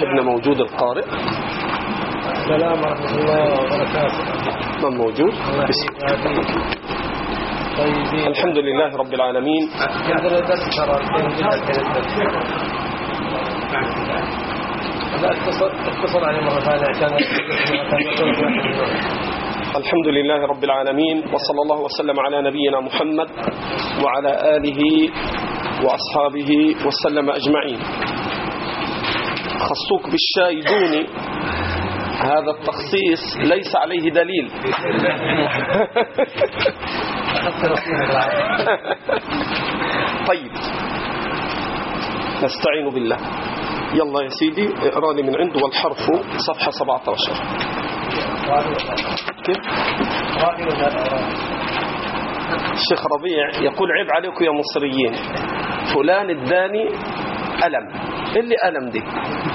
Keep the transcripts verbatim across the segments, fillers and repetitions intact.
صاحبنا موجود القارئ؟ السلام ورحمة الله وبركاته. من موجود؟ طيبين. الحمد لله رب العالمين. عندنا درس ترى لا اتصل اتصل عليه مرة ثانية عشان الحمد لله رب العالمين، وصلى الله وسلم على نبينا محمد وعلى آله وأصحابه وسلم أجمعين. خصوك بالشاي دوني، هذا التخصيص ليس عليه دليل. طيب نستعين بالله. يلا يا سيدي اقرأ لي من عنده. والحرف صفحة سبعة عشر. كيف؟ الشيخ ربيع يقول عيب عليكم يا مصريين، فلان الداني ألم. اللي ألم دي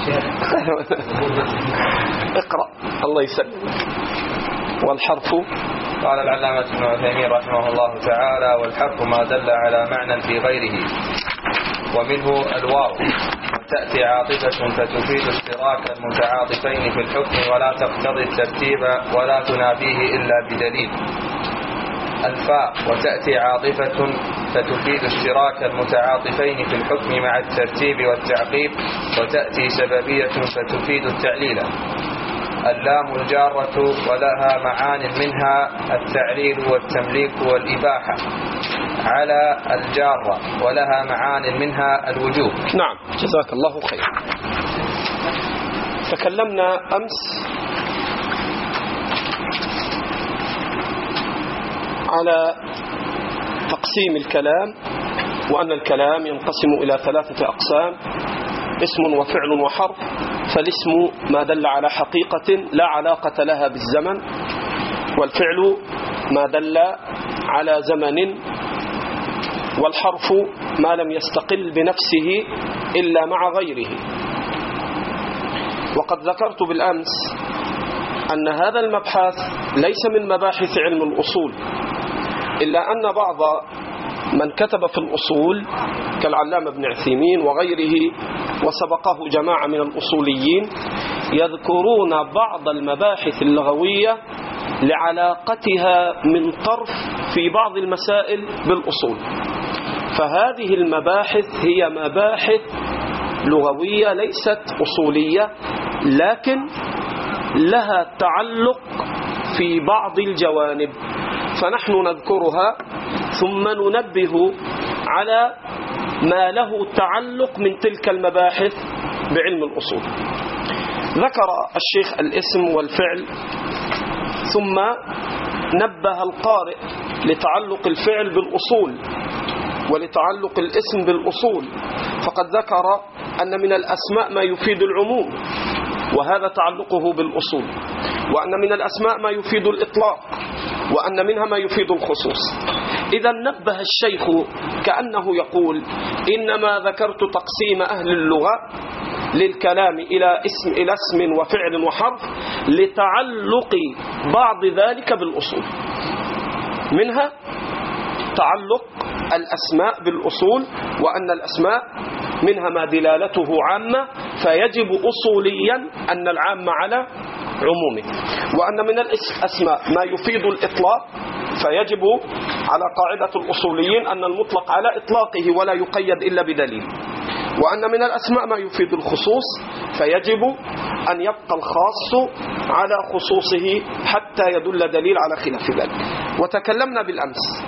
اقرأ الله يسلم. والحرف قال العلامة ابن عثيمين رحمه الله تعالى: والحرف ما دل على معنى في غيره، ومنه الواو، تأتي عاطفة فتفيد اشتراك المتعاطفين في الحكم ولا تقتضي الترتيب ولا تنافيه إلا بدليل. الفاء، وتأتي عاطفة فتفيد اشتراك المتعاطفين في الحكم مع الترتيب والتعقيب وتأتي سببية فتفيد التعليل. اللام الجارة ولها معان منها التعليل والتمليك والإباحة على الجارة، ولها معان منها الوجوب. نعم جزاك الله خير. تكلمنا أمس على تقسيم الكلام، وأن الكلام ينقسم إلى ثلاثة أقسام: اسم وفعل وحرف. فالاسم ما دل على حقيقة لا علاقة لها بالزمن، والفعل ما دل على زمن، والحرف ما لم يستقل بنفسه إلا مع غيره. وقد ذكرت بالأمس أن هذا المبحث ليس من مباحث علم الأصول، إلا أن بعض من كتب في الأصول كالعلامة ابن عثيمين وغيره وسبقه جماعة من الأصوليين يذكرون بعض المباحث اللغوية لعلاقتها من طرف في بعض المسائل بالأصول. فهذه المباحث هي مباحث لغوية ليست أصولية، لكن لها تعلق في بعض الجوانب، فنحن نذكرها ثم ننبه على ما له تعلق من تلك المباحث بعلم الأصول. ذكر الشيخ الاسم والفعل، ثم نبه القارئ لتعلق الفعل بالأصول ولتعلق الاسم بالأصول، فقد ذكر أن من الأسماء ما يفيد العموم وهذا تعلقه بالأصول، وأن من الأسماء ما يفيد الإطلاق وأن منها ما يفيد الخصوص. إذا نبه الشيخ كأنه يقول: إنما ذكرت تقسيم أهل اللغة للكلام إلى اسم إلى اسم وفعل وحرف لتعلق بعض ذلك بالأصول، منها تعلق الأسماء بالأصول، وأن الأسماء منها ما دلالته عامة فيجب أصوليا أن العام على عمومه، وأن من الأسماء ما يفيد الإطلاق فيجب على قاعدة الأصوليين أن المطلق على إطلاقه ولا يقيد إلا بدليل، وأن من الأسماء ما يفيد الخصوص فيجب أن يبقى الخاص على خصوصه حتى يدل دليل على خلاف ذلك. وتكلمنا بالأمس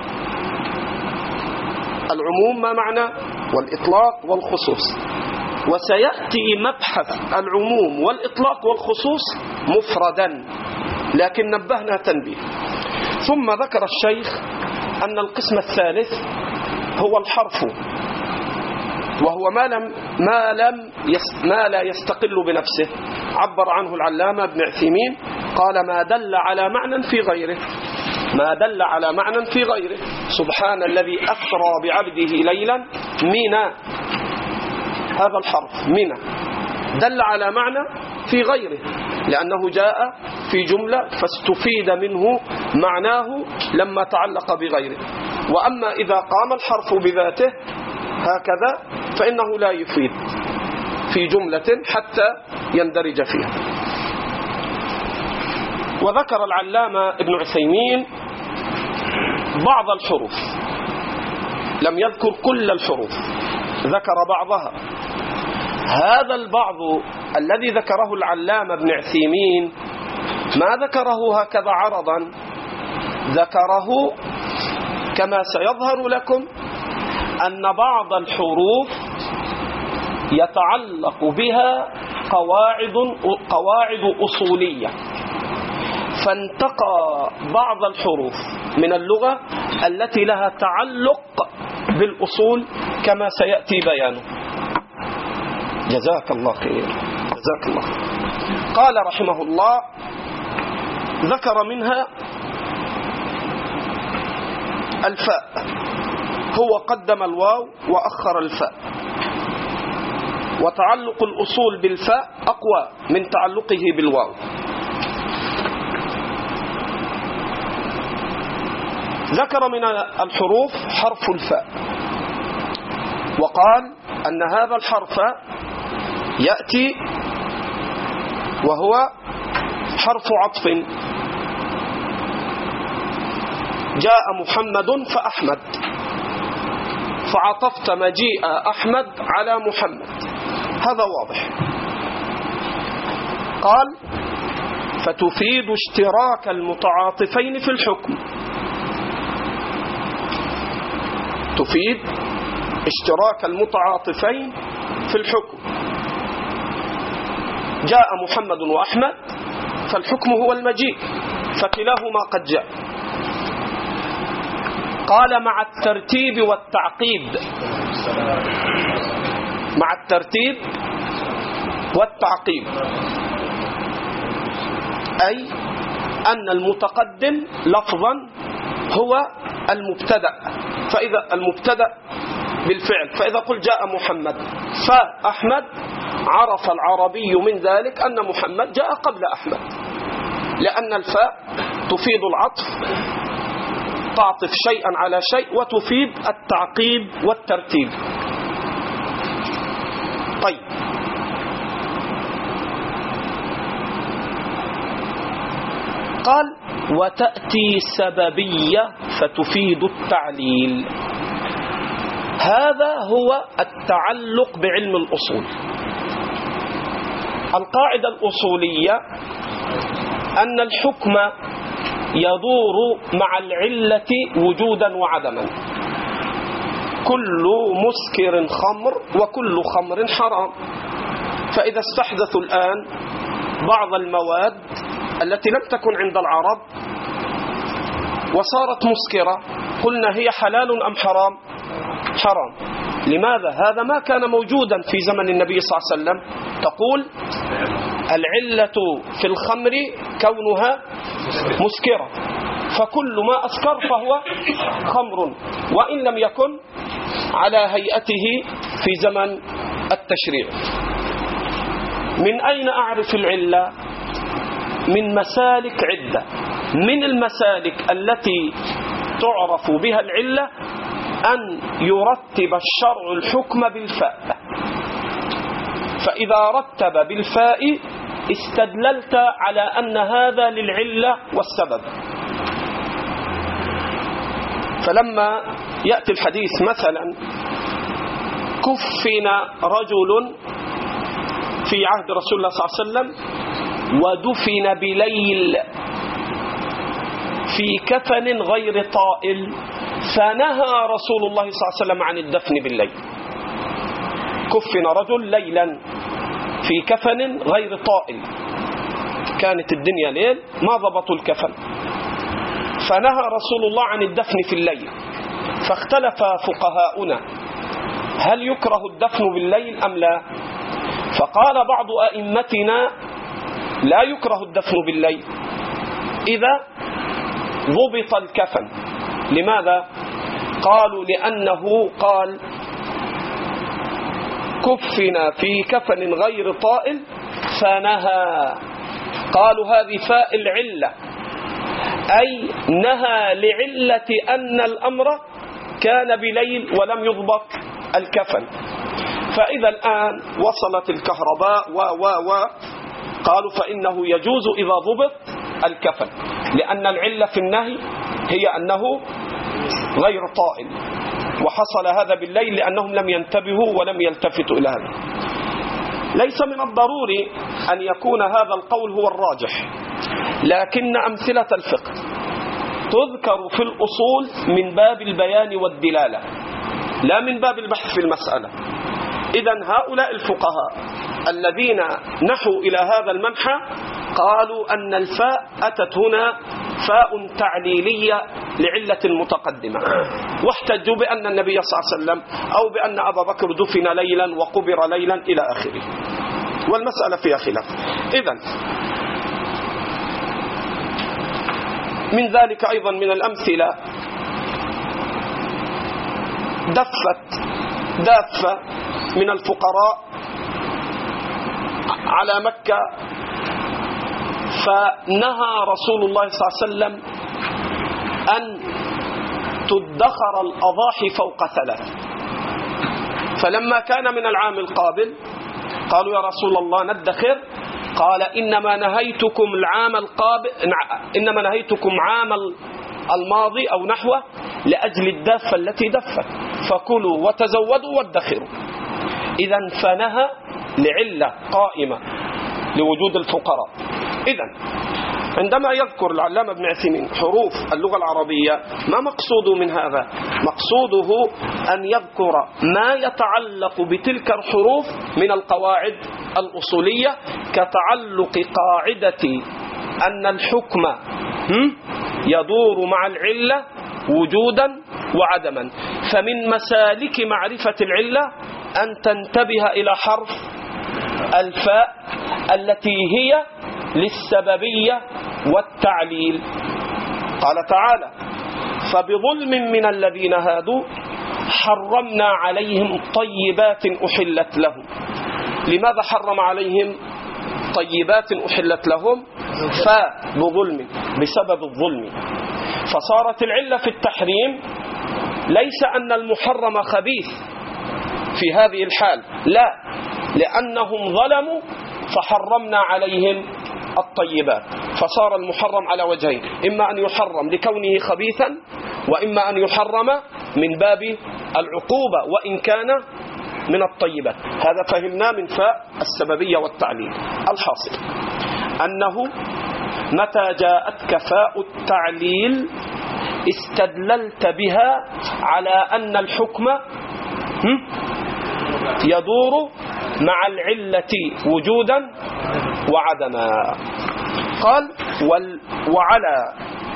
العموم ما معنى والإطلاق والخصوص، وسيأتي مبحث العموم والإطلاق والخصوص مفردا، لكن نبهنا تنبيه. ثم ذكر الشيخ أن القسم الثالث هو الحرف، وهو ما لم ما لم يس ما لا يستقل بنفسه. عبر عنه العلامة ابن عثيمين قال: ما دل على معنى في غيره، ما دل على معنى في غيره. سبحان الذي أسرى بعبده ليلا من، هذا الحرف من دل على معنى في غيره لأنه جاء في جملة فاستفيد منه معناه لما تعلق بغيره. وأما إذا قام الحرف بذاته هكذا فإنه لا يفيد. في جملة حتى يندرج فيها. وذكر العلامة ابن عثيمين بعض الحروف، لم يذكر كل الحروف، ذكر بعضها. هذا البعض الذي ذكره العلامة ابن عثيمين ما ذكره هكذا عرضا، ذكره كما سيظهر لكم أن بعض الحروف يتعلق بها قواعد قواعد أصولية، فانتقى بعض الحروف من اللغة التي لها تعلق بالأصول كما سيأتي بيانه. جزاك الله خير، جزاك الله خير. قال رحمه الله: ذكر منها الفاء، هو قدم الواو وأخر الفاء، وتعلق الأصول بالفاء أقوى من تعلقه بالواو. ذكر من الحروف حرف الفاء، وقال أن هذا الحرف يأتي وهو حرف عطف. جاء محمد فأحمد، فعطفت مجيء أحمد على محمد، هذا واضح. قال: فتفيد اشتراك المتعاطفين في الحكم، تفيد اشتراك المتعاطفين في الحكم. جاء محمد وأحمد، فالحكم هو المجيء، فكلاهما قد جاء. قال: مع الترتيب والتعقيب، مع الترتيب والتعقيب، أي أن المتقدم لفظا هو المبتدأ، فإذا المبتدأ بالفعل، فإذا قل جاء محمد فأحمد، عرف العربي من ذلك أن محمد جاء قبل أحمد، لأن الفاء تفيد العطف، تعطف شيئا على شيء، وتفيد التعقيب والترتيب. طيب، قال: وتأتي سببية فتفيد التعليل. هذا هو التعلق بعلم الأصول. القاعدة الأصولية أن الحكم يدور مع العلة وجودا وعدما. كل مسكر خمر وكل خمر حرام. فإذا استحدثوا الآن بعض المواد التي لم تكن عند العرب وصارت مسكرة، قلنا هي حلال أم حرام؟ حرام. لماذا؟ هذا ما كان موجودا في زمن النبي صلى الله عليه وسلم. تقول العلة في الخمر كونها مسكرة، فكل ما أسكر فهو خمر، وإن لم يكن على هيئته في زمن التشريع. من أين أعرف العلة؟ من مسالك عدة. من المسالك التي تعرف بها العلة أن يرتب الشرع الحكم بالفاء، فإذا رتب بالفاء استدللت على أن هذا للعلة والسبب. فلما يأتي الحديث مثلا: كفن رجل في عهد رسول الله صلى الله عليه وسلم ودفن بليل في كفن غير طائل، فنهى رسول الله صلى الله عليه وسلم عن الدفن بالليل. كفن رجل ليلا في كفن غير طائل، كانت الدنيا ليل ما ضبطوا الكفن، فنهى رسول الله عن الدفن في الليل. فاختلف فقهاؤنا هل يكره الدفن بالليل أم لا؟ فقال بعض أئمتنا لا يكره الدفن بالليل إذا ضبط الكفن. لماذا؟ قالوا لأنه قال كفنا في كفن غير طائل فنهى. قالوا هذه فاء العلة، أي نهى لعلة أن الأمر كان بليل ولم يضبط الكفن. فإذا الآن وصلت الكهرباء و و و قالوا فإنه يجوز إذا ضبط الكفن، لأن العلة في النهي هي أنه غير طائل، وحصل هذا بالليل لأنهم لم ينتبهوا ولم يلتفتوا إلى هذا. ليس من الضروري أن يكون هذا القول هو الراجح، لكن أمثلة الفقه تذكر في الأصول من باب البيان والدلالة لا من باب البحث في المسألة. إذن هؤلاء الفقهاء الذين نحوا إلى هذا المنحى قالوا أن الفاء أتت هنا فاء تعليلية لعلة متقدمة، واحتجوا بأن النبي صلى الله عليه وسلم أو بأن أبا بكر دفن ليلا وقبر ليلا إلى آخره، والمسألة فيها خلاف. إذن من ذلك أيضا من الأمثلة دفت دافة من الفقراء على مكة، فنهى رسول الله صلى الله عليه وسلم أن تدخر الأضاحي فوق ثلاث. فلما كان من العام القابل قالوا يا رسول الله ندخر، قال إنما نهيتكم العام القابل إنما نهيتكم عام الماضي أو نحوه لأجل الدافة التي دفت، فكلوا وتزودوا وادخروا. إذن فنهى لعلة قائمة لوجود الفقراء. إذن عندما يذكر العلامة ابن عثيمين حروف اللغة العربية ما مقصوده من هذا؟ مقصوده أن يذكر ما يتعلق بتلك الحروف من القواعد الأصولية، كتعلق قاعدة أن الحكم يدور مع العلة وجودا وعدما. فمن مسالك معرفة العلة أن تنتبه إلى حرف الفاء التي هي للسببية والتعليل. قال تعالى فبظلم من الذين هادوا حرمنا عليهم طيبات أحلت لهم. لماذا حرم عليهم طيبات أحلت لهم؟ فبظلم، بسبب الظلم. فصارت العلة في التحريم ليس أن المحرم خبيث في هذه الحال، لا، لأنهم ظلموا فحرمنا عليهم الطيبات. فصار المحرم على وجهين، إما أن يحرم لكونه خبيثا، وإما أن يحرم من باب العقوبة وإن كان من الطيبات. هذا فهمنا من فاء السببية والتعليل. الحاصل أنه متى جاءتك فاء التعليل استدللت بها على أن الحكم يدور مع العلة وجودا وعدما. قال وال وعلى،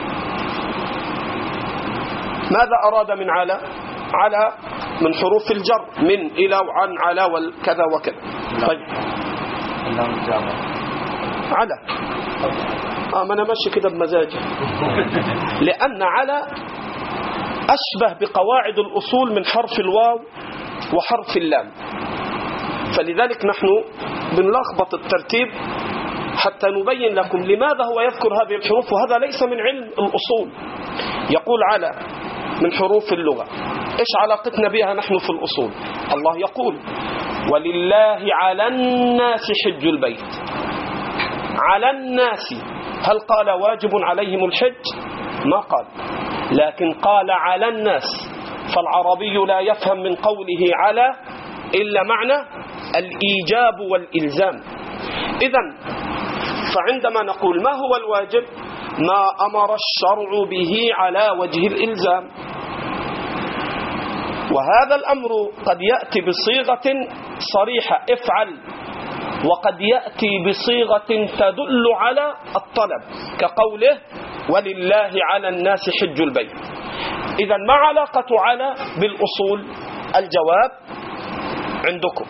ماذا أراد من على؟ على من حروف الجر، من إلى وعن على والكذا وكذا. طيب على آه ما أنا ماشي كده بمزاجي، لأن على أشبه بقواعد الأصول من حرف الواو وحرف اللام، فلذلك نحن بنلخبط الترتيب حتى نبين لكم لماذا هو يذكر هذه الحروف، وهذا ليس من علم الأصول. يقول على من حروف اللغة، إيش علاقتنا بها نحن في الأصول؟ الله يقول ولله على الناس حج البيت. على الناس، هل قال واجب عليهم الحج؟ ما قال، لكن قال على الناس. فالعربي لا يفهم من قوله على إلا معنى الإيجاب والإلزام. إذن فعندما نقول ما هو الواجب؟ ما أمر الشرع به على وجه الإلزام، وهذا الأمر قد يأتي بصيغة صريحة افعل، وقد يأتي بصيغة تدل على الطلب كقوله ولله على الناس حج البيت. إذن ما علاقة على بالأصول؟ الجواب عندكم.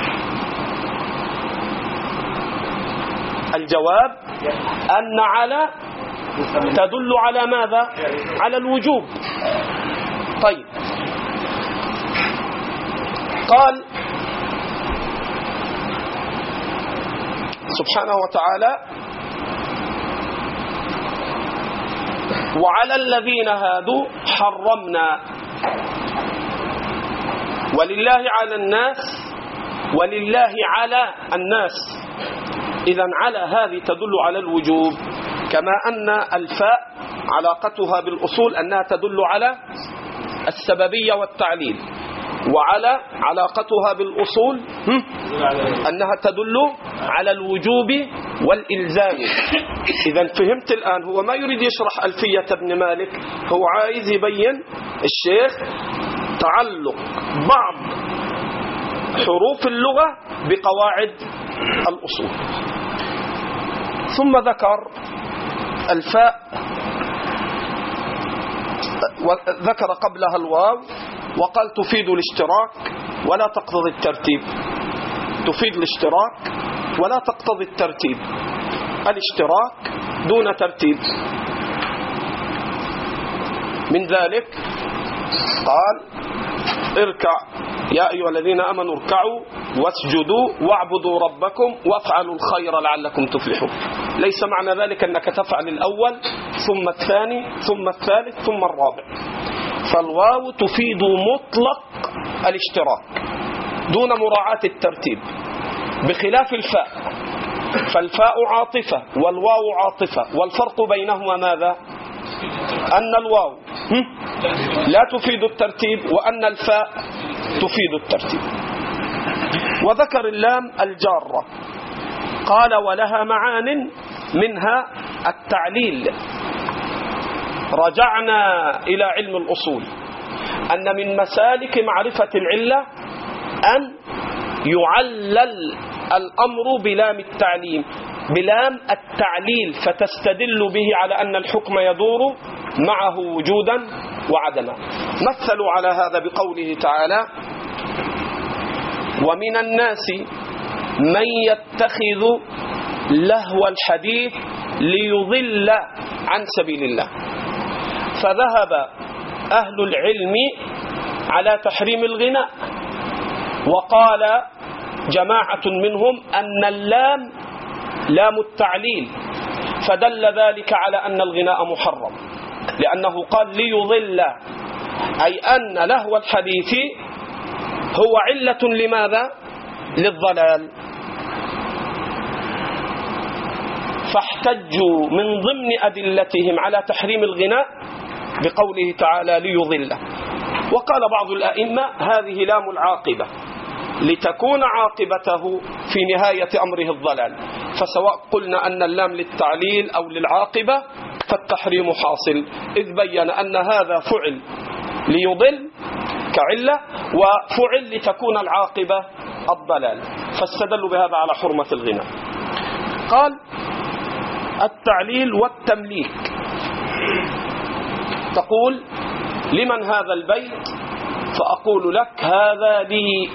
الجواب أن على تدل على ماذا؟ على الوجوب. طيب قال سبحانه وتعالى وعلى الذين هادوا حرمنا، ولله على الناس ولله على الناس. إذن على هذه تدل على الوجوب، كما أن الفاء علاقتها بالأصول أنها تدل على السببية والتعليل، وعلى علاقتها بالأصول أنها تدل على الوجوب والإلزام. إذن فهمت الآن، هو ما يريد يشرح ألفية ابن مالك، هو عايز يبين الشيخ تعلق بعض حروف اللغة بقواعد الأصول. ثم ذكر الفاء، وذكر قبلها الواو، وقال تفيد الاشتراك ولا تقتضي الترتيب. تفيد الاشتراك ولا تقتضي الترتيب، الاشتراك دون ترتيب. من ذلك قال اركع يا أيها الذين آمنوا اركعوا واسجدوا واعبدوا ربكم وافعلوا الخير لعلكم تفلحون. ليس معنى ذلك أنك تفعل الأول ثم الثاني ثم الثالث ثم الرابع. فالواو تفيد مطلق الاشتراك دون مراعاة الترتيب، بخلاف الفاء، فالفاء عاطفة والواو عاطفة، والفرق بينهما ماذا؟ أن الواو لا تفيد الترتيب وأن الفاء تفيد الترتيب. وذكر اللام الجارة، قال ولها معان منها التعليل. رجعنا إلى علم الأصول أن من مسالك معرفة العلة أن يعلل الأمر بلام التعليم، بلام التعليل، فتستدل به على أن الحكم يدور معه وجودا وعدما. مثلوا على هذا بقوله تعالى ومن الناس من يتخذ لهو الحديث ليضل عن سبيل الله. فذهب أهل العلم على تحريم الغناء، وقال جماعة منهم أن اللام لام التعليل، فدل ذلك على أن الغناء محرم، لأنه قال ليضل، أي أن لهو الحديث هو علة لماذا؟ للضلال. فاحتجوا من ضمن أدلتهم على تحريم الغناء بقوله تعالى ليضل. وقال بعض الأئمة هذه لام العاقبة لتكون عاقبته في نهاية أمره الضلال، فسواء قلنا أن اللام للتعليل أو للعاقبة فالتحريم حاصل، إذ بين أن هذا فعل ليضل كعلة، وفعل لتكون العاقبة الضلال، فاستدلوا بهذا على حرمة الغناء. قال التعليل والتمليك، تقول لمن هذا البيت؟ فأقول لك هذا لي،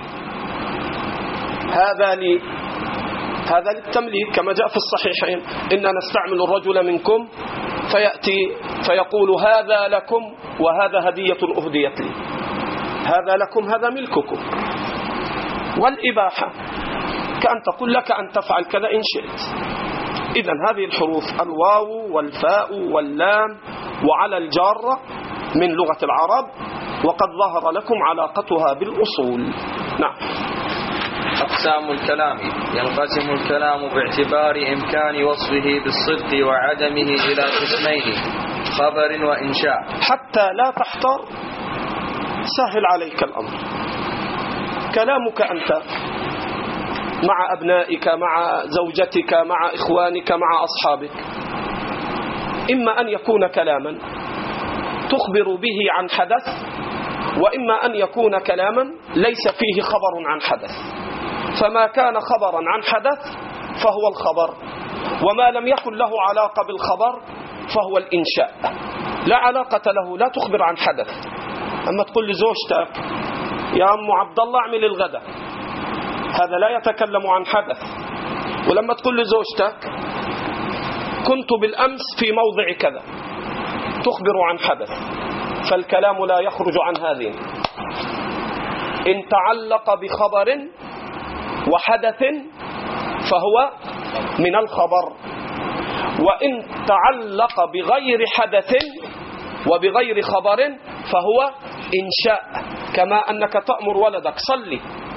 هذا لي، هذا للتمليك، كما جاء في الصحيحين إننا نستعمل الرجل منكم فيأتي فيقول هذا لكم وهذا هدية أهديت لي، هذا لكم هذا ملككم. والإباحة كأن تقول لك أن تفعل كذا إن شئت. إذن هذه الحروف الواو والفاء واللام وعلى الجارة من لغة العرب، وقد ظهر لكم علاقتها بالأصول. نعم. أقسام الكلام: ينقسم الكلام باعتبار إمكان وصفه بالصدق وعدمه إلى قسمين: خبر وإنشاء. حتى لا تحتار سهل عليك الأمر. كلامك أنت مع أبنائك، مع زوجتك، مع إخوانك، مع أصحابك، إما أن يكون كلاما تخبر به عن حدث، وإما أن يكون كلاما ليس فيه خبر عن حدث. فما كان خبرا عن حدث فهو الخبر، وما لم يكن له علاقة بالخبر فهو الإنشاء، لا علاقة له، لا تخبر عن حدث. أما تقول لزوجتك يا أم عبد الله اعمل الغداء، هذا لا يتكلم عن حدث. ولما تقول لزوجتك كنت بالأمس في موضع كذا، تخبر عن حدث، فالكلام لا يخرج عن هذين. إن تعلق بخبر وحدث فهو من الخبر، وإن تعلق بغير حدث وبغير خبر فهو إنشاء. كما أنك تأمر ولدك صلي،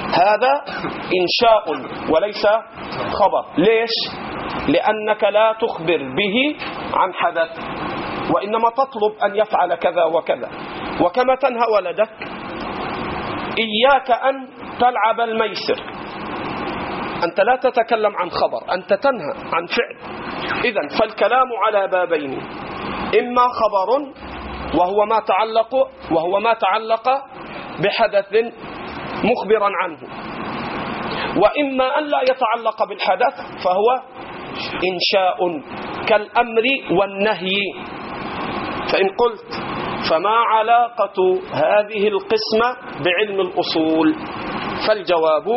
هذا إنشاء وليس خبر. ليش؟ لأنك لا تخبر به عن حدث، وإنما تطلب أن يفعل كذا وكذا. وكما تنهى ولدك إياك أن تلعب الميسر، أنت لا تتكلم عن خبر، أنت تنهى عن فعل. إذن فالكلام على بابين: إما خبر وهو ما تعلق وهو ما تعلق بحدث مخبرا عنه، وإما أن لا يتعلق بالحدث فهو إنشاء كالأمر والنهي. فإن قلت فما علاقة هذه القسمة بعلم الأصول؟ فالجواب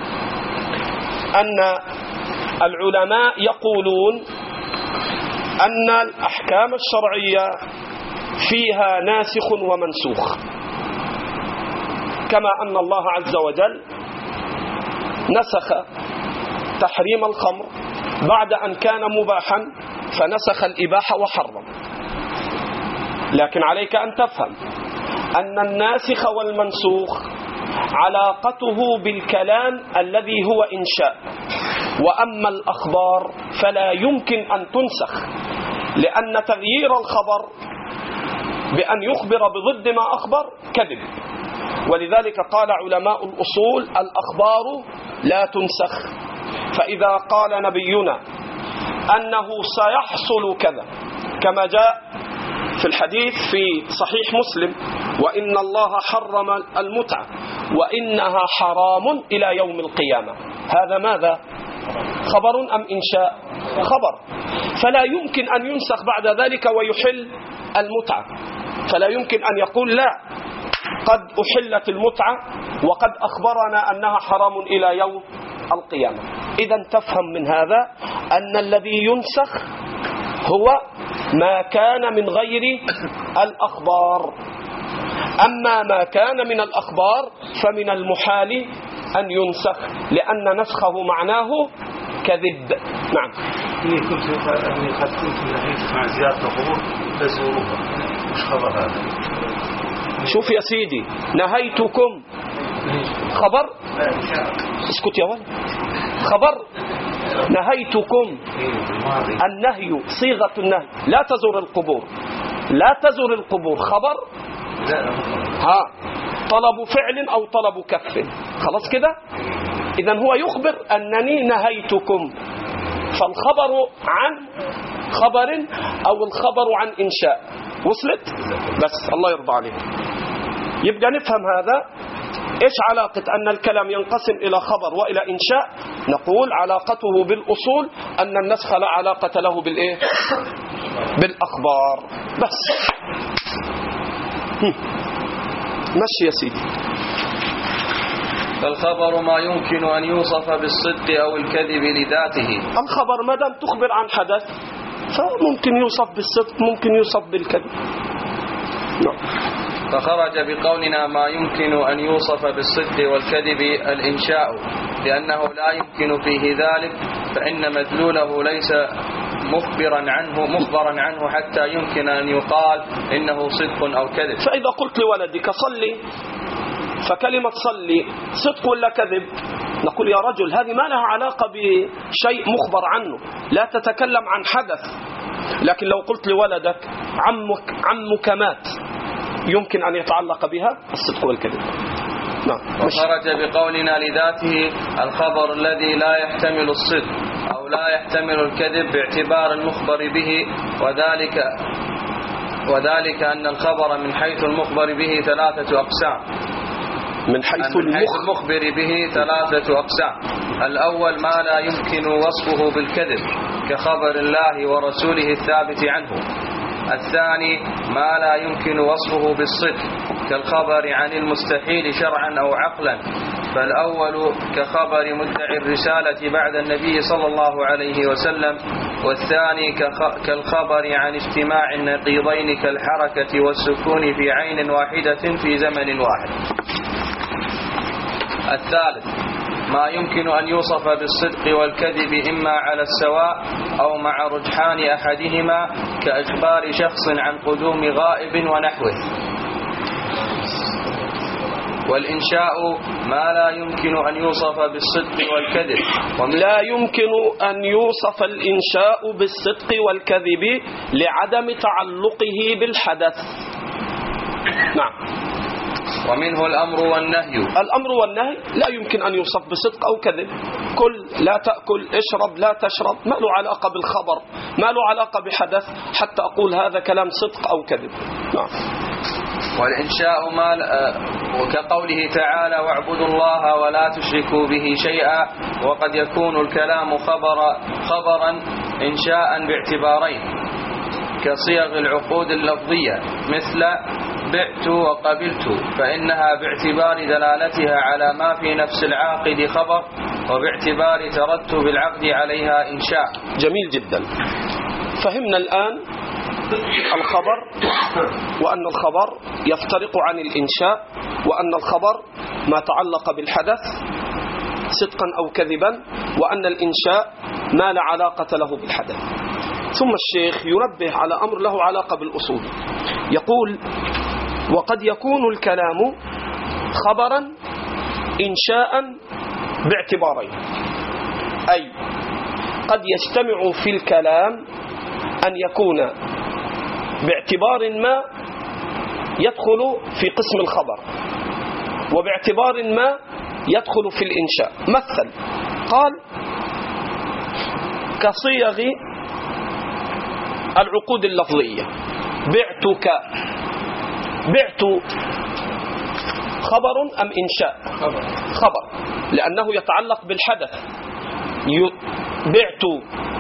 أن العلماء يقولون أن الأحكام الشرعية فيها ناسخ ومنسوخ، كما أن الله عز وجل نسخ تحريم الخمر بعد أن كان مباحا فنسخ الإباحة وحرم. لكن عليك أن تفهم أن الناسخ والمنسوخ علاقته بالكلام الذي هو إنشاء، وأما الأخبار فلا يمكن أن تنسخ، لأن تغيير الخبر بأن يخبر بضد ما أخبر كذب. ولذلك قال علماء الأصول: الأخبار لا تنسخ. فإذا قال نبينا أنه سيحصل كذا، كما جاء في الحديث في صحيح مسلم: وإن الله حرم المتعة وإنها حرام إلى يوم القيامة، هذا ماذا؟ خبر أم إنشاء؟ خبر. فلا يمكن أن ينسخ بعد ذلك ويحل المتعة، فلا يمكن أن يقول لا، قد أحلت المتعة وقد أخبرنا أنها حرام إلى يوم القيامة. إذن تفهم من هذا أن الذي ينسخ هو ما كان من غير الأخبار، أما ما كان من الأخبار فمن المحال أن ينسخ، لأن نسخه معناه كذب. نعم. إني كنت أني قد كنت نهيت مع زيارة القبور فزوروها، مش خبر هذا. شوف يا سيدي، نهيتكم خبر، اسكت يا ولد، خبر نهيتكم. النهي صيغة النهي، لا تزور القبور، لا تزور القبور، خبر ها طلب فعل أو طلب كف، خلاص كده. إذن هو يخبر أنني نهيتكم، فالخبر عن خبر أو الخبر عن إنشاء. وصلت؟ بس الله يرضى عليك. يبقى نفهم هذا. إيش علاقة أن الكلام ينقسم إلى خبر وإلى إنشاء؟ نقول علاقته بالأصول أن النسخ لا علاقة له بالإيه؟ بالأخبار. بس مشي يا سيدي. فالخبر ما يمكن أن يوصف بالصدق أو الكذب لذاته. الخبر ما دام تخبر عن حدث فممكن يوصف بالصدق، ممكن يوصف بالكذب. نعم. فخرج بقولنا ما يمكن أن يوصف بالصدق والكذب الإنشاء، لأنه لا يمكن فيه ذلك، فإن مدلوله ليس مخبرا عنه مخبرا عنه حتى يمكن أن يقال إنه صدق أو كذب. فإذا قلت لولدك صلي، فكلمة صلي صدق ولا كذب؟ نقول يا رجل هذه ما لها علاقة بشيء مخبر عنه، لا تتكلم عن حدث. لكن لو قلت لولدك عمك عمك مات، يمكن أن يتعلق بها الصدق والكذب. نعم. وخرج بقولنا لذاته الخبر الذي لا يحتمل الصدق أو لا يحتمل الكذب باعتبار المخبر به، وذلك وذلك أن الخبر من حيث المخبر به ثلاثة أقسام. من حيث المخبر به ثلاثة أقسام. الأول ما لا يمكن وصفه بالكذب كخبر الله ورسوله الثابت عنه. الثاني ما لا يمكن وصفه بالصدق كالخبر عن المستحيل شرعا أو عقلا، فالأول كخبر مدعي الرسالة بعد النبي صلى الله عليه وسلم، والثاني كالخبر عن اجتماع النقيضين كالحركة والسكون في عين واحدة في زمن واحد. الثالث ما يمكن أن يوصف بالصدق والكذب إما على السواء أو مع رجحان أحدهما، كإخبار شخص عن قدوم غائب ونحوه. والإنشاء ما لا يمكن أن يوصف بالصدق والكذب. لا يمكن أن يوصف الإنشاء بالصدق والكذب لعدم تعلقه بالحدث. نعم. ومنه الأمر والنهي. الأمر والنهي لا يمكن أن يوصف بصدق أو كذب. كل، لا تأكل، اشرب، لا تشرب، ما له علاقة بالخبر، ما له علاقة بحدث حتى أقول هذا كلام صدق أو كذب. نعم. والإنشاء ما وكقوله تعالى واعبدوا الله ولا تشركوا به شيئا. وقد يكون الكلام خبر خبرا إنشاء باعتبارين كصيغ العقود اللفظية مثل بعت وقبلت، فإنها باعتبار دلالتها على ما في نفس العاقد خبر، وباعتبار ترتب العقد عليها إنشاء. جميل جدا. فهمنا الآن الخبر، وأن الخبر يفترق عن الإنشاء، وأن الخبر ما تعلق بالحدث صدقا أو كذبا، وأن الإنشاء ما لا علاقة له بالحدث. ثم الشيخ ينبه على أمر له علاقة بالأصول، يقول وقد يكون الكلام خبرا إنشاء باعتبارين، أي قد يجتمع في الكلام أن يكون باعتبار ما يدخل في قسم الخبر، وباعتبار ما يدخل في الإنشاء. مثل قال كصيغ العقود اللفظية، بعتك، بعت خبر أم إنشاء؟ خبر. خبر، لأنه يتعلق بالحدث. بعت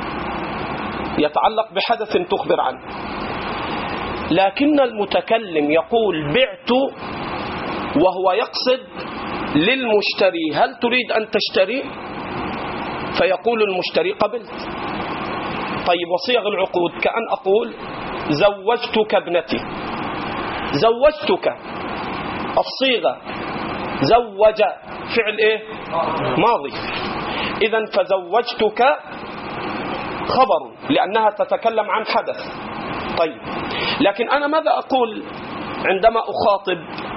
يتعلق بحدث تخبر عنه، لكن المتكلم يقول بعت وهو يقصد للمشتري هل تريد أن تشتري؟ فيقول المشتري قبلت. طيب وصيغ العقود كأن أقول زوجتك ابنتي، زوجتك الصيغة زوج فعل إيه؟ ماضي. إذن فزوجتك خبر لأنها تتكلم عن حدث. طيب لكن أنا ماذا أقول عندما أخاطب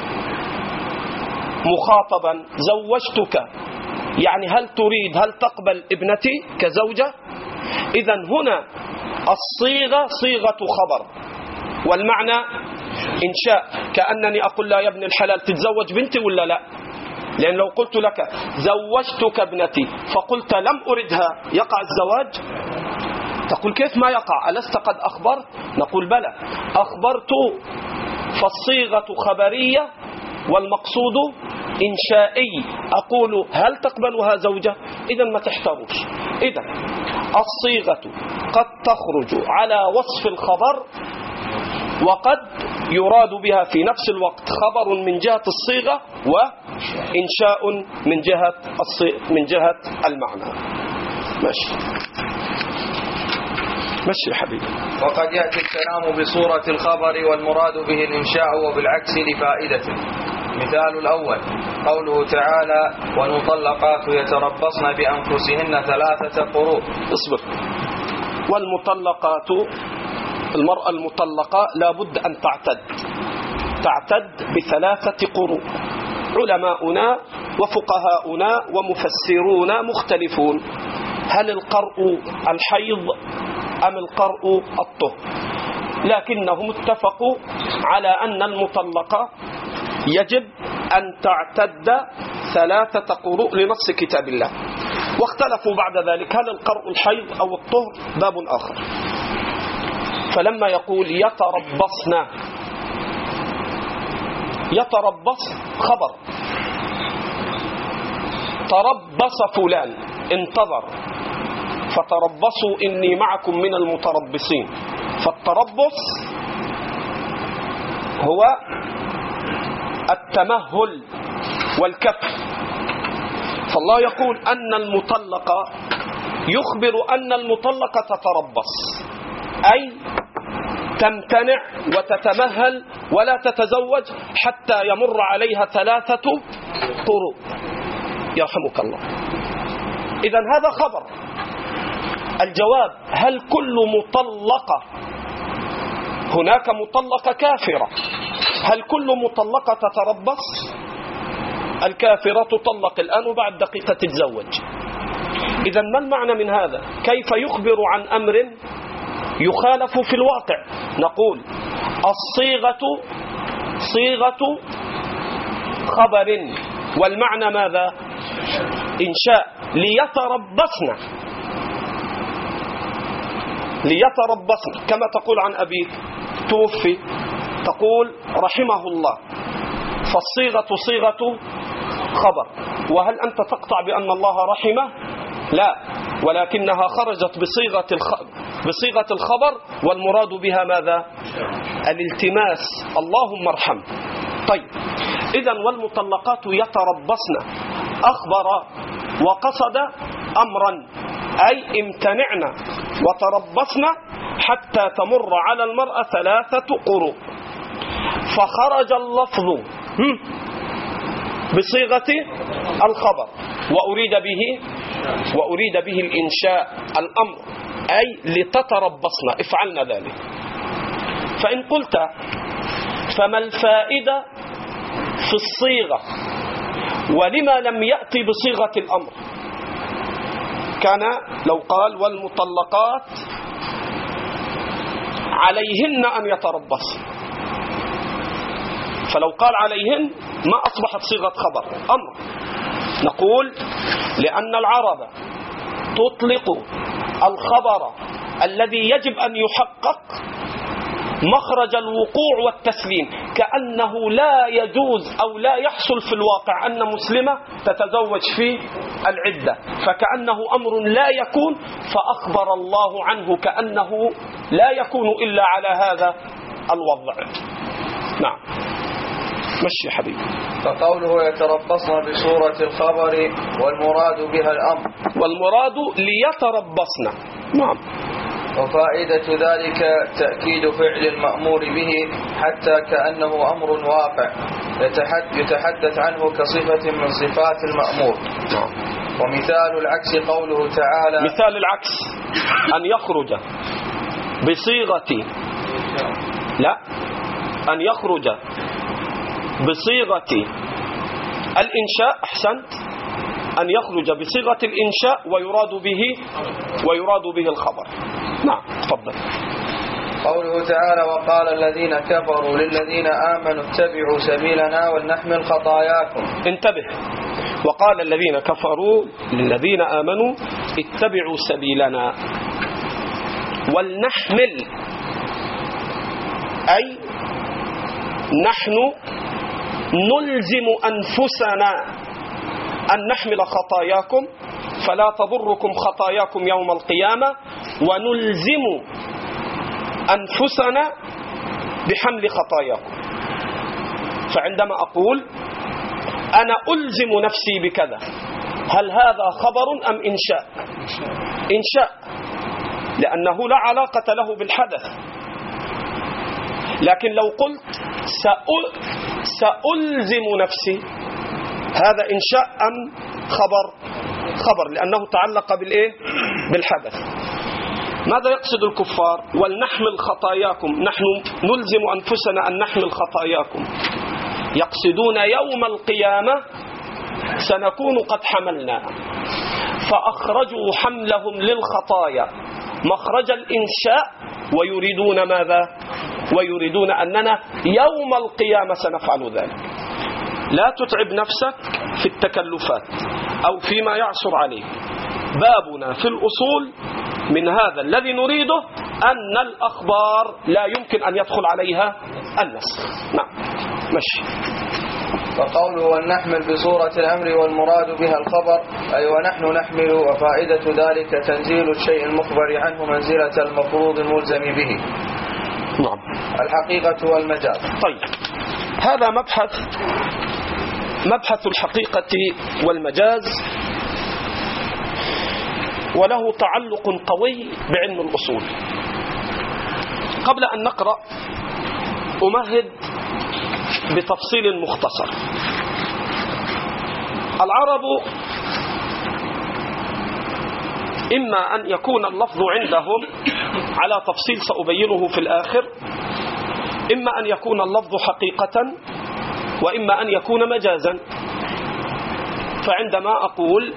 مخاطبا زوجتك؟ يعني هل تريد، هل تقبل ابنتي كزوجة؟ إذن هنا الصيغة صيغة خبر والمعنى إنشاء، كأنني أقول لا يا ابن الحلال تتزوج بنتي ولا لا؟ لأن لو قلت لك زوجتك ابنتي فقلت لم أردها يقع الزواج؟ تقول كيف ما يقع؟ ألست قد أخبرت؟ نقول بلى أخبرت، فالصيغة خبرية والمقصود إنشائي. أقول هل تقبلها زوجة؟ إذن ما تحتاروش. إذن الصيغة قد تخرج على وصف الخبر، وقد يراد بها في نفس الوقت خبر من جهة الصيغة وإنشاء من جهة من جهة المعنى. ماشي ماشي يا حبيبي. وقد يأتي الكلام بصورة الخبر والمراد به الإنشاء وبالعكس لفائدة. مثال الأول قوله تعالى والمطلقات يتربصن بأنفسهن ثلاثة قروء. اصبر. والمطلقات، المرأة المطلقة لابد أن تعتد تعتد بثلاثة قروء. علماؤنا وفقهاؤنا ومفسرون مختلفون، هل القرء الحيض أم القرء الطهر؟ لكنهم اتفقوا على أن المطلقة يجب أن تعتد ثلاثة قروء لنص كتاب الله، واختلفوا بعد ذلك هل القرء الحيض أو الطهر باب آخر. فلما يقول يتربصن، يتربص خبر، تربص فلان انتظر، فتربصوا إني معكم من المتربصين. فالتربص هو التمهل والكف. فالله يقول أن المطلقة، يخبر أن المطلقة تتربص، أي تمتنع وتتمهل ولا تتزوج حتى يمر عليها ثلاثة قروء. يرحمك الله. إذن هذا خبر. الجواب هل كل مطلقة، هناك مطلقة كافرة، هل كل مطلقة تتربص؟ الكافرة تطلق الآن وبعد دقيقة تتزوج. إذا ما المعنى من هذا؟ كيف يخبر عن أمر يخالف في الواقع؟ نقول الصيغة صيغة خبر والمعنى ماذا؟ إنشاء. ليتربصن ليتربصن كما تقول عن أبيك توفي تقول رحمه الله، فالصيغة صيغة خبر. وهل أنت تقطع بأن الله رحمه؟ لا، ولكنها خرجت بصيغة الخ... بصيغة الخبر والمراد بها ماذا؟ الالتماس، اللهم ارحم. طيب إذن والمطلقات يتربصن أخبر وقصد أمرا، أي امتنعنا وتربصن حتى تمر على المرأة ثلاثة قروء، فخرج اللفظ بصيغة الخبر وأريد به وأريد به الإنشاء الأمر، أي لتتربصن افعلنا ذلك. فإن قلت فما الفائدة في الصيغة ولما لم يأتي بصيغة الأمر؟ كان لو قال والمطلقات عليهن أن يتربصن، فلو قال عليهن ما أصبحت صيغة خبر أمر. نقول لأن العرب تطلق الخبر الذي يجب أن يحقق مخرج الوقوع والتسليم، كأنه لا يجوز أو لا يحصل في الواقع أن مسلمة تتزوج في العدة، فكأنه أمر لا يكون، فأخبر الله عنه كأنه لا يكون إلا على هذا الوضع. نعم مشي حبيبي. فقوله يتربصن بصورة الخبر والمراد بها الأمر، والمراد ليتربصن. نعم. وفائدة ذلك تأكيد فعل المأمور به حتى كأنه أمر واقع يتحدث عنه كصفة من صفات المأمور. ومثال العكس قوله تعالى، مثال العكس أن يخرج بصيغة لا أن يخرج بصيغة الإنشاء. أحسنت، أن يخرج بصيغة الإنشاء ويراد به ويراد به الخبر. نعم تفضل. قوله تعالى وقال الذين كفروا للذين آمنوا اتبعوا سبيلنا ولنحمل خطاياكم. انتبه، وقال الذين كفروا للذين آمنوا اتبعوا سبيلنا ولنحمل، أي نحن نلزم أنفسنا أن نحمل خطاياكم فلا تضركم خطاياكم يوم القيامة، ونلزم أنفسنا بحمل خطاياكم. فعندما أقول أنا ألزم نفسي بكذا، هل هذا خبر أم إنشاء؟ إنشاء، لأنه لا علاقة له بالحدث. لكن لو قلت سألزم نفسي، هذا إنشاء أم خبر؟ خبر، لأنه تعلق بالإيه؟ بالحدث. ماذا يقصد الكفار؟ ولنحمل خطاياكم، نحن نلزم أنفسنا أن نحمل خطاياكم. يقصدون يوم القيامة سنكون قد حملنا، فأخرجوا حملهم للخطايا مخرج الإنشاء، ويريدون ماذا؟ ويريدون أننا يوم القيامة سنفعل ذلك. لا تتعب نفسك في التكلفات أو فيما يعصر عليك. بابنا في الأصول من هذا الذي نريده أن الأخبار لا يمكن أن يدخل عليها النسخ. نعم مشي. فقوله ولنحمل بصورة الأمر والمراد بها الخبر، أي ونحن نحمل، وفائدة ذلك تنزيل الشيء المخبر عنه منزلة المفروض الملزم به. نعم. الحقيقة والمجاز. طيب هذا مبحث مبحث الحقيقة والمجاز، وله تعلق قوي بعلم الأصول. قبل أن نقرأ أمهد بتفصيل مختصر. العرب إما أن يكون اللفظ عندهم على تفصيل سأبينه في الآخر، إما أن يكون اللفظ حقيقة، وإما أن يكون مجازا. فعندما أقول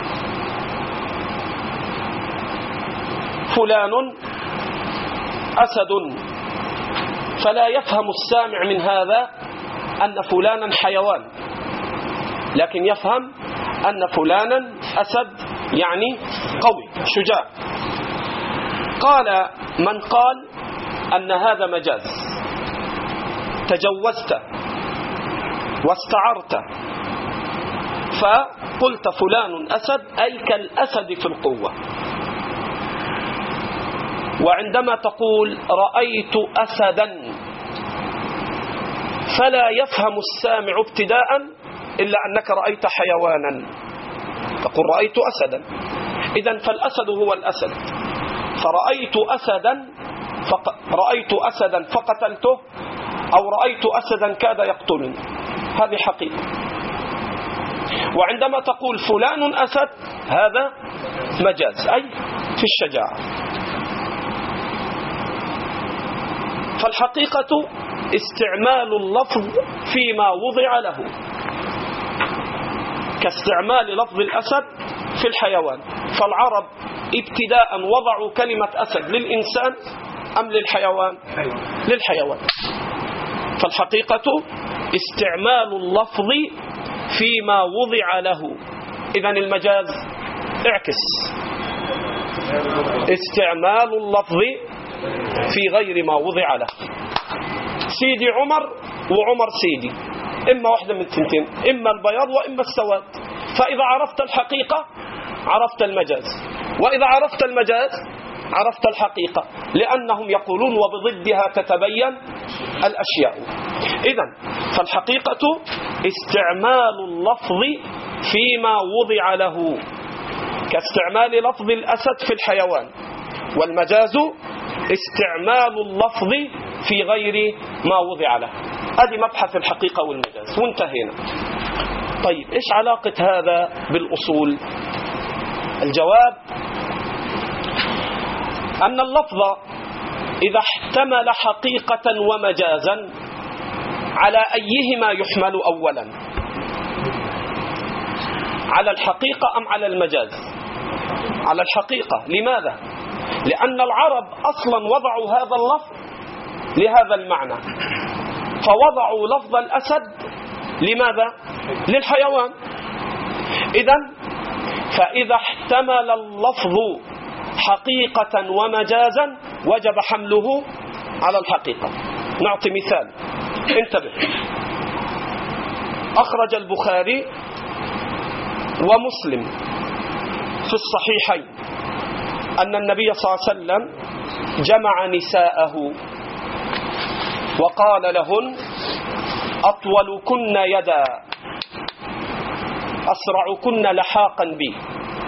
فلان أسد، فلا يفهم السامع من هذا أن فلانا حيوان، لكن يفهم أن فلانا أسد يعني قوي شجاع. قال من قال أن هذا مجاز، تجوزت واستعرت فقلت فلان أسد أي كالأسد في القوة. وعندما تقول رأيت أسدا فلا يفهم السامع ابتداء إلا أنك رأيت حيوانا، تقول رأيت أسدا، إذن فالأسد هو الأسد. فرأيت أسدا فق... رأيت أسدا فقتلته، أو رأيت أسدا كاد يقتلني، هذه حقيقة. وعندما تقول فلان أسد هذا مجاز، أي في الشجاعة. فالحقيقة استعمال اللفظ فيما وضع له، كاستعمال لفظ الأسد في الحيوان. فالعرب ابتداء وضعوا كلمة أسد للإنسان أم للحيوان؟ للحيوان. فالحقيقة استعمال اللفظ فيما وضع له. إذن المجاز اعكس، استعمال اللفظ في غير ما وضع له. سيدي عمر وعمر سيدي، إما واحدة من الثنتين، إما البياض وإما السواد. فإذا عرفت الحقيقة عرفت المجاز، وإذا عرفت المجاز عرفت الحقيقة، لأنهم يقولون وبضدها تتبين الأشياء. إذن فالحقيقة استعمال اللفظ فيما وضع له، كاستعمال لفظ الأسد في الحيوان. والمجاز استعمال اللفظ في غير ما وضع له. هذه مبحث الحقيقة والمجاز وانتهينا. طيب إيش علاقة هذا بالأصول؟ الجواب أن اللفظ إذا احتمل حقيقة ومجازا على أيهما يحمل أولا؟ على الحقيقة أم على المجاز؟ على الحقيقة. لماذا؟ لأن العرب أصلا وضعوا هذا اللفظ لهذا المعنى، فوضعوا لفظ الأسد لماذا؟ للحيوان. إذن فإذا احتمل اللفظ حقيقة ومجازا وجب حمله على الحقيقة. نعطي مثال، انتبه. أخرج البخاري ومسلم في الصحيحين أن النبي صلى الله عليه وسلم جمع نساءه وقال لهن أطولكن يدا أسرعكن لحاقا بي.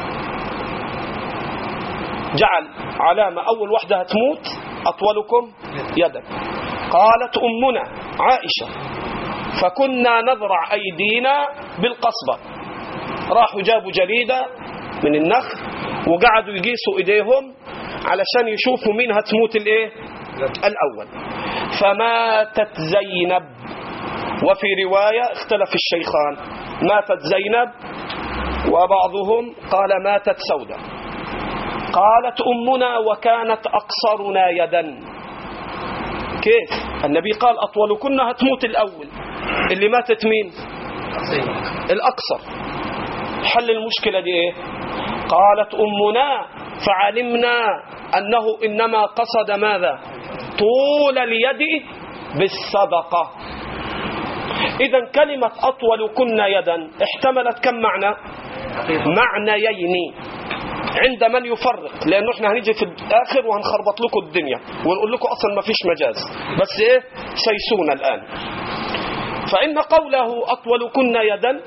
جعل علامة، أول واحدة تموت أطولكم يدا. قالت أمنا عائشة فكنا نذرع أيدينا بالقصبة، راحوا جابوا جريدة من النخل وقعدوا يقيسوا إيديهم علشان يشوفوا مين هتموت الإيه؟ الأول. فماتت زينب، وفي رواية اختلف الشيخان، ماتت زينب وبعضهم قال ماتت سودة. قالت أمنا وكانت أقصرنا يدا. كيف؟ النبي قال أطولكن هتموت الأول، اللي ماتت مين؟ الأقصر. حل المشكلة دي إيه؟ قالت أمنا فعلمنا أنه إنما قصد ماذا؟ طول اليد بالصدقة. إذن كلمة أطولكن يدا احتملت كم معنى؟ معنيين عند من يفرق، لأنه احنا هنيجي في الآخر وهنخربط لكم الدنيا ونقول لكم أصلا ما فيش مجاز، بس إيه سيسونا الآن. فإن قوله أطولكن يدا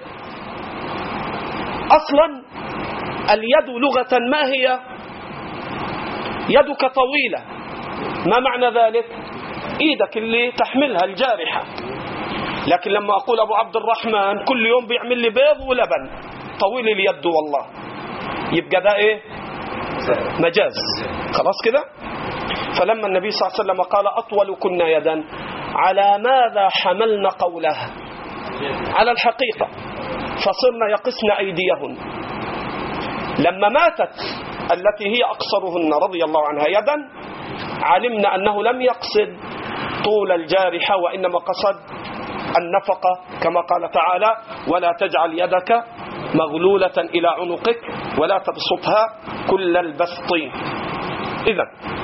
أصلا اليد لغة ما هي؟ يدك طويلة. ما معنى ذلك؟ إيدك اللي تحملها الجارحة. لكن لما أقول أبو عبد الرحمن كل يوم بيعمل لي بيض ولبن طويل اليد والله، يبقى ده إيه؟ مجاز. خلاص كده. فلما النبي صلى الله عليه وسلم قال أطولكن يدا، على ماذا حملنا قولها؟ على الحقيقة. فصرنا يقصن أيديهن. لما ماتت التي هي أقصرهن رضي الله عنها يدا علمنا أنه لم يقصد طول الجارحة وإنما قصد النفقة كما قال تعالى ولا تجعل يدك مغلولة إلى عنقك ولا تبسطها كل البسط. إذن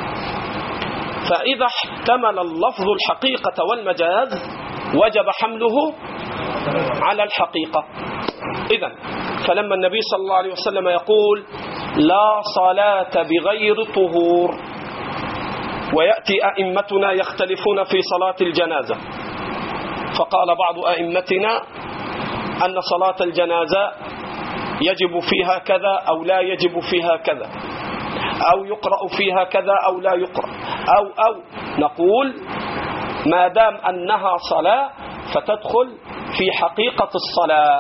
فإذا احتمل اللفظ الحقيقة والمجاز وجب حمله على الحقيقة. إذن فلما النبي صلى الله عليه وسلم يقول لا صلاة بغير طهور، ويأتي أئمتنا يختلفون في صلاة الجنازة، فقال بعض أئمتنا أن صلاة الجنازة يجب فيها كذا أو لا يجب فيها كذا، أو يقرأ فيها كذا أو لا يقرأ، أو أو نقول ما دام أنها صلاة فتدخل في حقيقة الصلاة.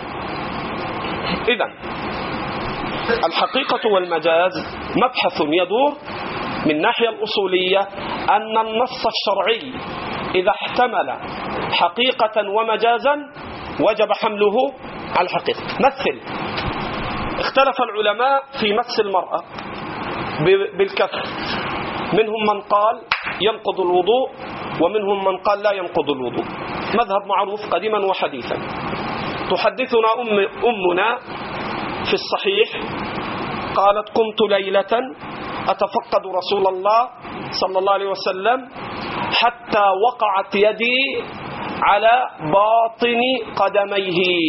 إذن الحقيقة والمجاز مبحث يدور من ناحية الأصولية أن النص الشرعي إذا احتمل حقيقة ومجازا وجب حمله على الحقيقة. مثل اختلف العلماء في مس المرأة بالكف، منهم من قال ينقض الوضوء ومنهم من قال لا ينقض الوضوء، مذهب معروف قديما وحديثا. تحدثنا أم أمنا في الصحيح قالت قمت ليلة أتفقد رسول الله صلى الله عليه وسلم حتى وقعت يدي على باطن قدميه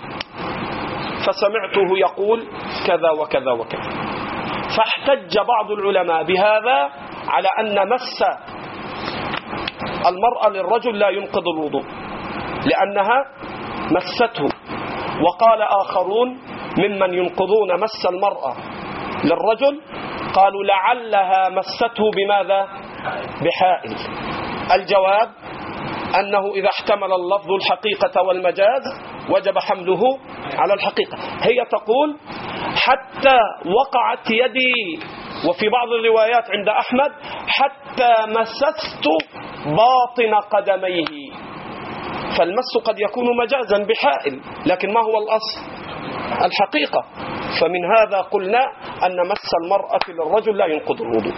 فسمعته يقول كذا وكذا وكذا. فاحتج بعض العلماء بهذا على أن مس المرأة للرجل لا ينقض الوضوء لأنها مسته، وقال آخرون ممن ينقضون مس المرأة للرجل قالوا لعلها مسته بماذا؟ بحائل. الجواب أنه إذا احتمل اللفظ الحقيقة والمجاز وجب حمله على الحقيقة. هي تقول حتى وقعت يدي، وفي بعض الروايات عند أحمد حتى مسست باطن قدميه، فالمس قد يكون مجازا بحائل، لكن ما هو الأصل؟ الحقيقة. فمن هذا قلنا أن مس المرأة للرجل لا ينقض الوضوء.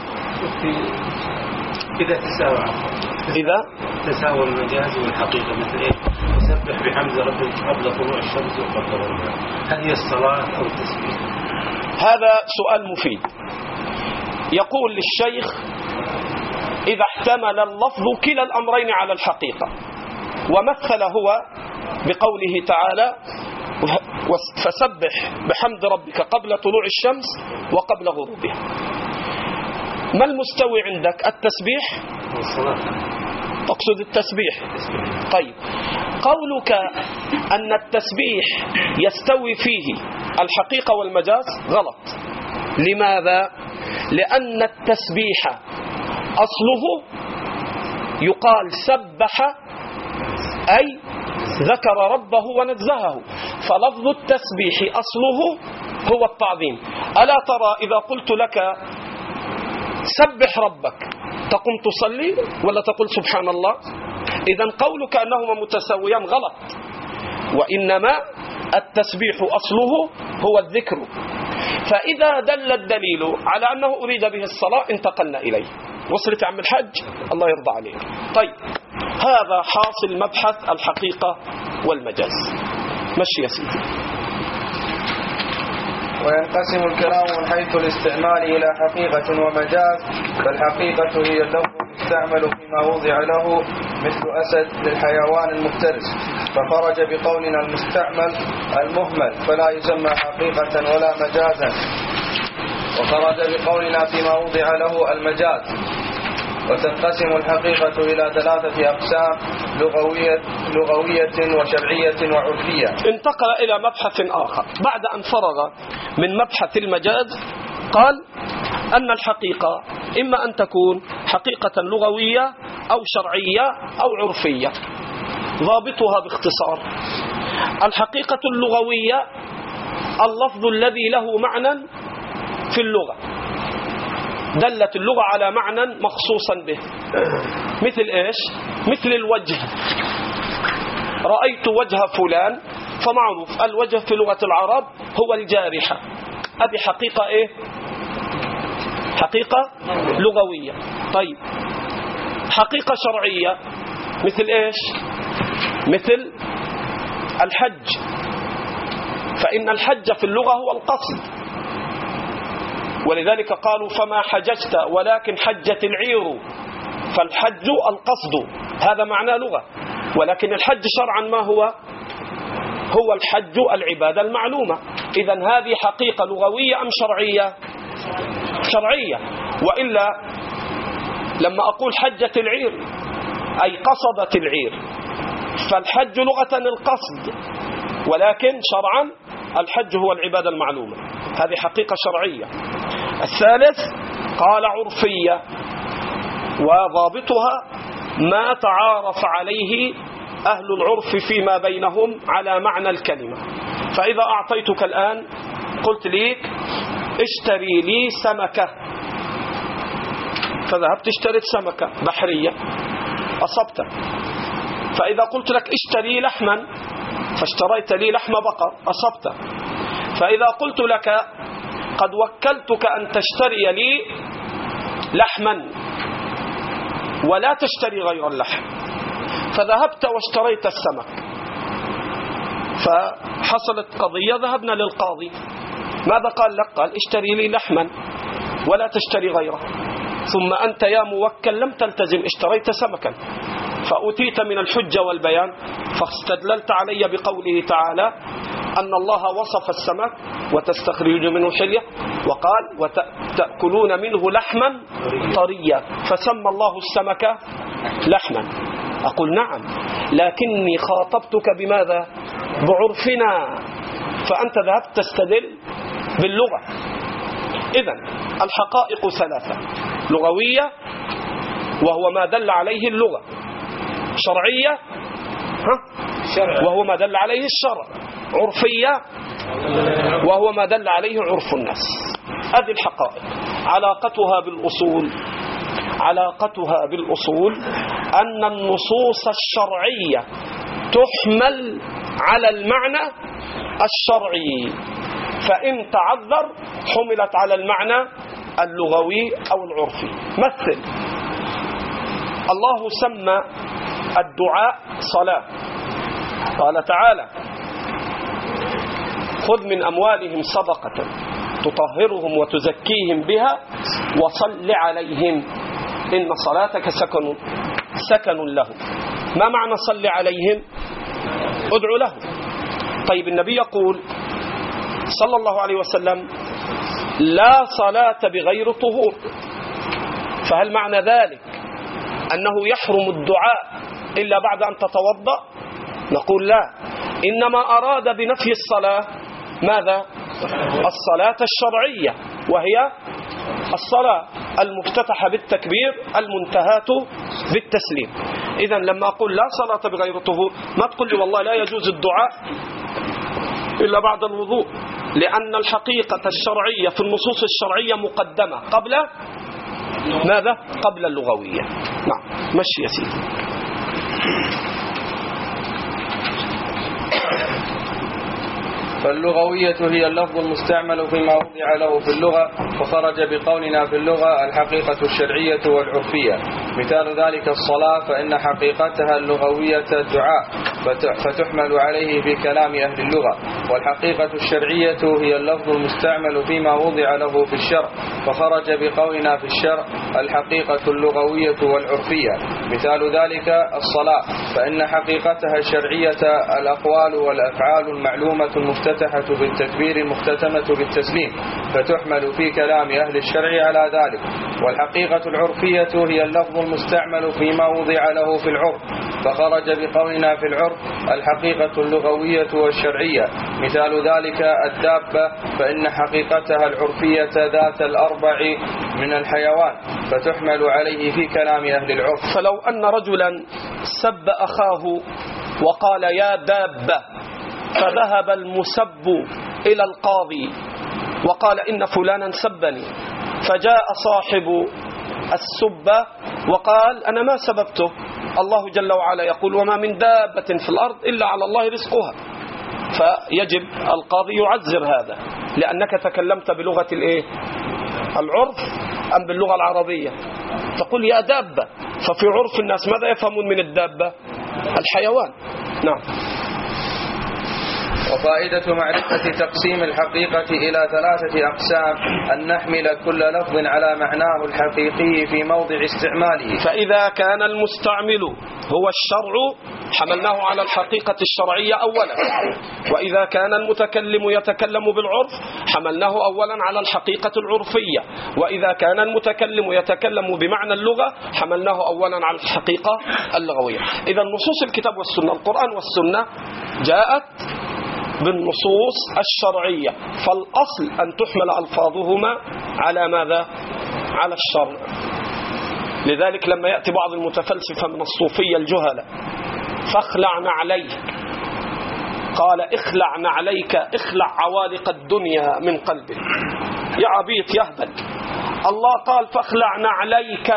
إذا تساوى إذا تساوى المجاز والحقيقة، مثل إيه؟ يسبح بحمد ربك قبل طلوع الشمس وقبل غروبها، هل هي الصلاة أو التسبيح؟ هذا سؤال مفيد. يقول للشيخ إذا احتمل اللفظ كلا الأمرين على الحقيقة، ومثل هو بقوله تعالى فسبح بحمد ربك قبل طلوع الشمس وقبل غروبها. ما المستوي عندك؟ التسبيح؟ تقصد التسبيح؟ طيب، قولك أن التسبيح يستوي فيه الحقيقة والمجاز غلط. لماذا؟ لأن التسبيح أصله يقال سبح أي ذكر ربه ونزهه، فلفظ التسبيح أصله هو التعظيم. ألا ترى إذا قلت لك سبح ربك تقوم تصلي ولا تقول سبحان الله؟ إذن قولك أنهما متساويان غلط، وإنما التسبيح أصله هو الذكر. فإذا دل الدليل على أنه أريد به الصلاة انتقلنا إليه. وصلت عم الحج؟ الله يرضى عليك. طيب، هذا حاصل مبحث الحقيقة والمجاز. مشي يا سيدي. وينقسم الكلام من حيث الاستعمال إلى حقيقة ومجاز، فالحقيقة هي اللفظ المستعمل فيما وضع له، مثل أسد للحيوان المفترس، فخرج بقولنا المستعمل المهمل فلا يسمى حقيقة ولا مجازا، وخرج بقولنا فيما وضع له المجاز. وتنقسم الحقيقة إلى ثلاثة أقسام: لغوية, لغوية وشرعية وعرفية. انتقل إلى مبحث آخر بعد أن فرغ من مبحث المجاز. قال أن الحقيقة إما أن تكون حقيقة لغوية أو شرعية أو عرفية. ضابطها باختصار: الحقيقة اللغوية اللفظ الذي له معنى في اللغة، دلت اللغة على معنى مخصوصا به. مثل إيش؟ مثل الوجه، رأيت وجه فلان فمعروف الوجه في لغة العرب هو الجارحة. هذه حقيقة إيه؟ حقيقة لغوية. طيب حقيقة شرعية مثل إيش؟ مثل الحج، فإن الحج في اللغة هو القصد، ولذلك قالوا فما حججت ولكن حجت العير، فالحج القصد، هذا معنى لغة. ولكن الحج شرعا ما هو؟ هو الحج العبادة المعلومة. إذن هذه حقيقة لغوية أم شرعية؟ شرعية. وإلا لما أقول حجت العير أي قصدت العير، فالحج لغة القصد، ولكن شرعا الحج هو العبادة المعلومة. هذه حقيقة شرعية. الثالث قال عرفية، وضابطها ما تعارف عليه أهل العرف فيما بينهم على معنى الكلمة. فإذا أعطيتك الآن قلت لي اشتري لي سمكة، فذهبت اشتريت سمكة بحرية أصبت. فإذا قلت لك اشتري لحما فاشتريت لي لحم بقر أصبت. فإذا قلت لك قد وكلتك أن تشتري لي لحما ولا تشتري غير اللحم، فذهبت واشتريت السمك، فحصلت قضية، ذهبنا للقاضي، ماذا قال لك؟ قال اشتري لي لحما ولا تشتري غيره. ثم أنت يا موكل لم تلتزم، اشتريت سمكا، فأتيت من الحجة والبيان فاستدللت علي بقوله تعالى أن الله وصف السمك وتستخرج منه حلية، وقال وتأكلون منه لحما طريا، فسمى الله السمك لحما. أقول نعم، لكني خاطبتك بماذا؟ بعرفنا، فأنت ذهبت تستدل باللغة. إذن الحقائق ثلاثة: لغوية وهو ما دل عليه اللغة، شرعية وهو ما دل عليه الشرع، عرفية وهو ما دل عليه عرف الناس. هذه الحقائق. علاقتها بالأصول علاقتها بالأصول أن النصوص الشرعية تحمل على المعنى الشرعي، فإن تعذر حملت على المعنى اللغوي أو العرفي. مثل الله سمى الدعاء صلاة، قال تعالى خذ من أموالهم صدقة تطهرهم وتزكيهم بها وصل عليهم إن صلاتك سكن سكن لهم. ما معنى صل عليهم؟ ادعو لهم. طيب النبي يقول صلى الله عليه وسلم لا صلاة بغير طهور، فهل معنى ذلك أنه يحرم الدعاء إلا بعد أن تتوضأ؟ نقول لا، إنما أراد بنفي الصلاة ماذا؟ الصلاة الشرعية، وهي الصلاة المفتتحة بالتكبير المنتهاة بالتسليم. إذن لما أقول لا صلاة بغير طهور ما تقول لي والله لا يجوز الدعاء إلا بعد الوضوء، لأن الحقيقة الشرعية في النصوص الشرعية مقدمة قبل ماذا؟ قبل اللغوية. نعم مشي يا سيدي. فاللغوية هي اللفظ المستعمل فيما وضع له في اللغة، فخرج بقولنا في اللغة الحقيقة الشرعية والعرفية. مثال ذلك الصلاة، فإن حقيقتها اللغوية الدعاء فتحمل عليه في كلام أهل اللغة، والحقيقة الشرعية هي اللفظ المستعمل فيما وضع له في الشرع، فخرج بقولنا في الشرع الحقيقة اللغوية والعرفية. مثال ذلك الصلاة، فإن حقيقتها الشرعية الأقوال والأفعال المعلومة المفتتحة بالتكبير المختتمة بالتسليم، فتحمل في كلام أهل الشرع على ذلك. والحقيقة العرفية هي اللفظ المستعمل فيما وضع له في العرف، فخرج بقولنا في العرف الحقيقة اللغوية والشرعية. مثال ذلك الدابة، فإن حقيقتها العرفية ذات الأربع من الحيوان، فتحمل عليه في كلام أهل العرف. فلو أن رجلا سب أخاه وقال يا دابة، فذهب المسب إلى القاضي وقال إن فلانا سبني، فجاء صاحب السب وقال أنا ما سببته، الله جل وعلا يقول وما من دابة في الأرض إلا على الله رزقها، فيجب القاضي يعذر هذا، لأنك تكلمت بلغة الإيه؟ العرف أم باللغة العربية. تقول يا دابة، ففي عرف الناس ماذا يفهمون من الدابة؟ الحيوان. نعم. وفائدة معرفة تقسيم الحقيقة إلى ثلاثة أقسام أن نحمل كل لفظ على معناه الحقيقي في موضع استعماله. فإذا كان المستعمل هو الشرع حملناه على الحقيقة الشرعية أولا، وإذا كان المتكلم يتكلم بالعرف حملناه أولا على الحقيقة العرفية، وإذا كان المتكلم يتكلم بمعنى اللغة حملناه أولا على الحقيقة اللغوية. إذا نصوص الكتاب والسنة، القرآن والسنة جاءت بالنصوص الشرعية، فالأصل أن تحمل ألفاظهما على ماذا؟ على الشرع. لذلك لما يأتي بعض المتفلسفة من الصوفية الجهلة فاخلع نعليك، قال اخلع نعليك، اخلع عوالق الدنيا من قلبك يا عبيط يهبل. الله قال فاخلع نعليك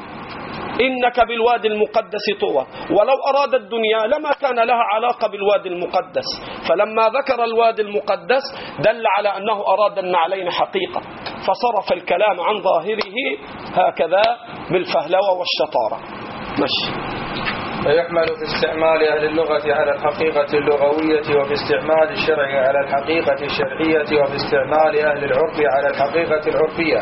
إنك بالوادي المقدس طوى، ولو أراد الدنيا لما كان لها علاقة بالوادي المقدس، فلما ذكر الوادي المقدس دل على أنه أراد النعلين حقيقة، فصرف الكلام عن ظاهره هكذا بالفهلوة والشطارة. ماشي. فيحمل في استعمال أهل اللغة على الحقيقة اللغوية، وفي استعمال الشرع على الحقيقة الشرعية، وفي استعمال أهل العرف على الحقيقة العرفية.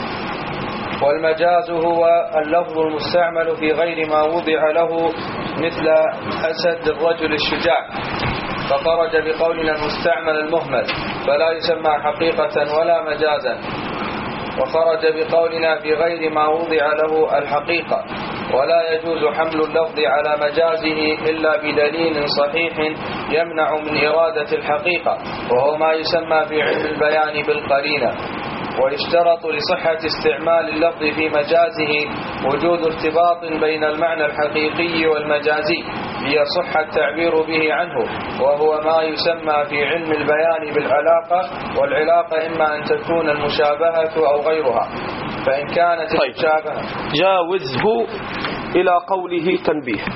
والمجاز هو اللفظ المستعمل في غير ما وضع له، مثل أسد الرجل الشجاع، فخرج بقولنا المستعمل المهمل فلا يسمى حقيقة ولا مجازا، وخرج بقولنا في غير ما وضع له الحقيقة. ولا يجوز حمل اللفظ على مجازه إلا بدليل صحيح يمنع من إرادة الحقيقة، وهو ما يسمى في علم البيان بالقرينة. ويشترط لصحة استعمال اللفظ في مجازه وجود ارتباط بين المعنى الحقيقي والمجازي ليصح التعبير به عنه، وهو ما يسمى في علم البيان بالعلاقة. والعلاقة إما أن تكون المشابهة أو غيرها، فإن كانت طيب. المشابهة. جاوزه إلى قوله تنبيه.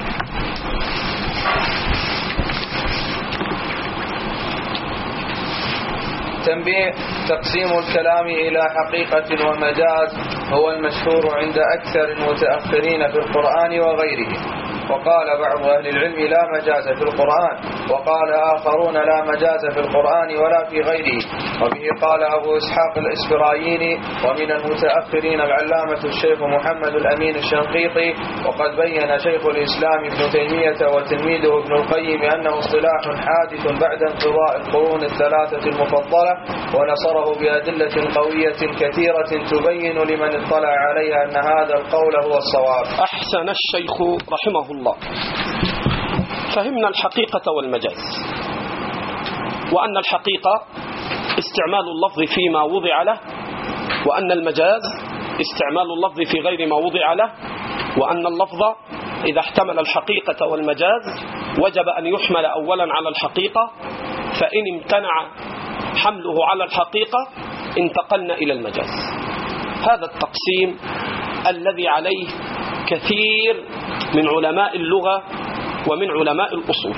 تنبيه: تقسيم الكلام إلى حقيقة ومجاز هو المشهور عند أكثر المتأخرين في القرآن وغيره، وقال بعض أهل العلم لا مجاز في القرآن، وقال آخرون لا مجاز في القرآن ولا في غيره. وبه قال أبو إسحاق الإسفرايني، ومن المتأخرين العلامة الشيخ محمد الأمين الشنقيطي. وقد بين شيخ الإسلام ابن تيمية وتلميذه ابن القيم أنه اصطلاح حادث بعد انقضاء القرون الثلاثة المفضلة، ونصره بأدلة قوية كثيرة تبين لمن اطلع عليها أن هذا القول هو الصواب. أحسن الشيخ رحمه الله. فهمنا الحقيقة والمجاز، وأن الحقيقة استعمال اللفظ فيما وضع له، وأن المجاز استعمال اللفظ في غير ما وضع له، وأن اللفظ إذا احتمل الحقيقة والمجاز وجب أن يحمل أولا على الحقيقة، فإن امتنع حمله على الحقيقة انتقلنا إلى المجاز. هذا التقسيم الذي عليه كثير من علماء اللغة ومن علماء الأصول.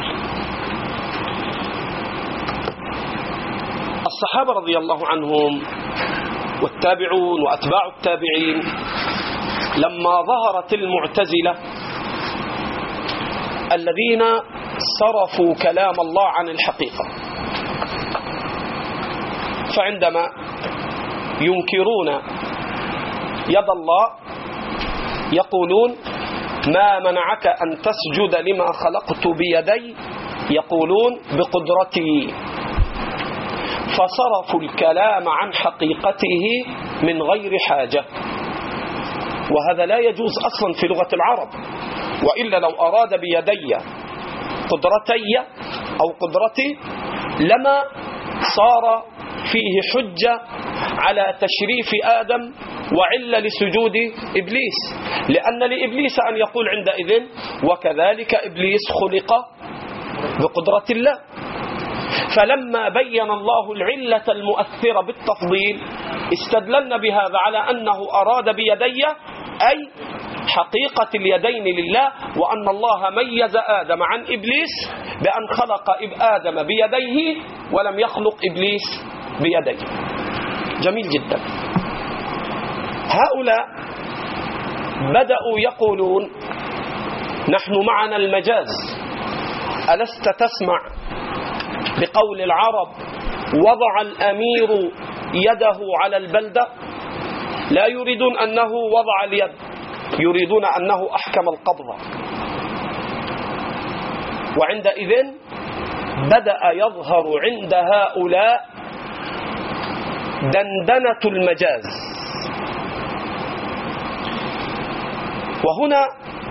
الصحابة رضي الله عنهم والتابعون وأتباع التابعين لما ظهرت المعتزلة الذين صرفوا كلام الله عن الحقيقة، فعندما ينكرون يد الله يقولون ما منعك أن تسجد لما خلقت بيدي، يقولون بقدرتي، فصرفوا الكلام عن حقيقته من غير حاجة، وهذا لا يجوز أصلا في لغة العرب. وإلا لو أراد بيدي قدرتي أو قدرتي لما صار فيه حجة على تشريف آدم وعلة لسجود إبليس، لأن لإبليس أن يقول عندئذ وكذلك إبليس خلق بقدرة الله. فلما بين الله العلة المؤثرة بالتفضيل استدللنا بهذا على أنه أراد بيدي أي حقيقة اليدين لله، وأن الله ميز آدم عن إبليس بأن خلق آدم بيديه ولم يخلق إبليس بيديه. جميل جدا. هؤلاء بدأوا يقولون نحن معنا المجاز. ألست تسمع بقول العرب وضع الأمير يده على البلدة؟ لا يريدون أنه وضع اليد، يريدون أنه أحكم القبضة. وعندئذ بدأ يظهر عند هؤلاء دندنة المجاز. وهنا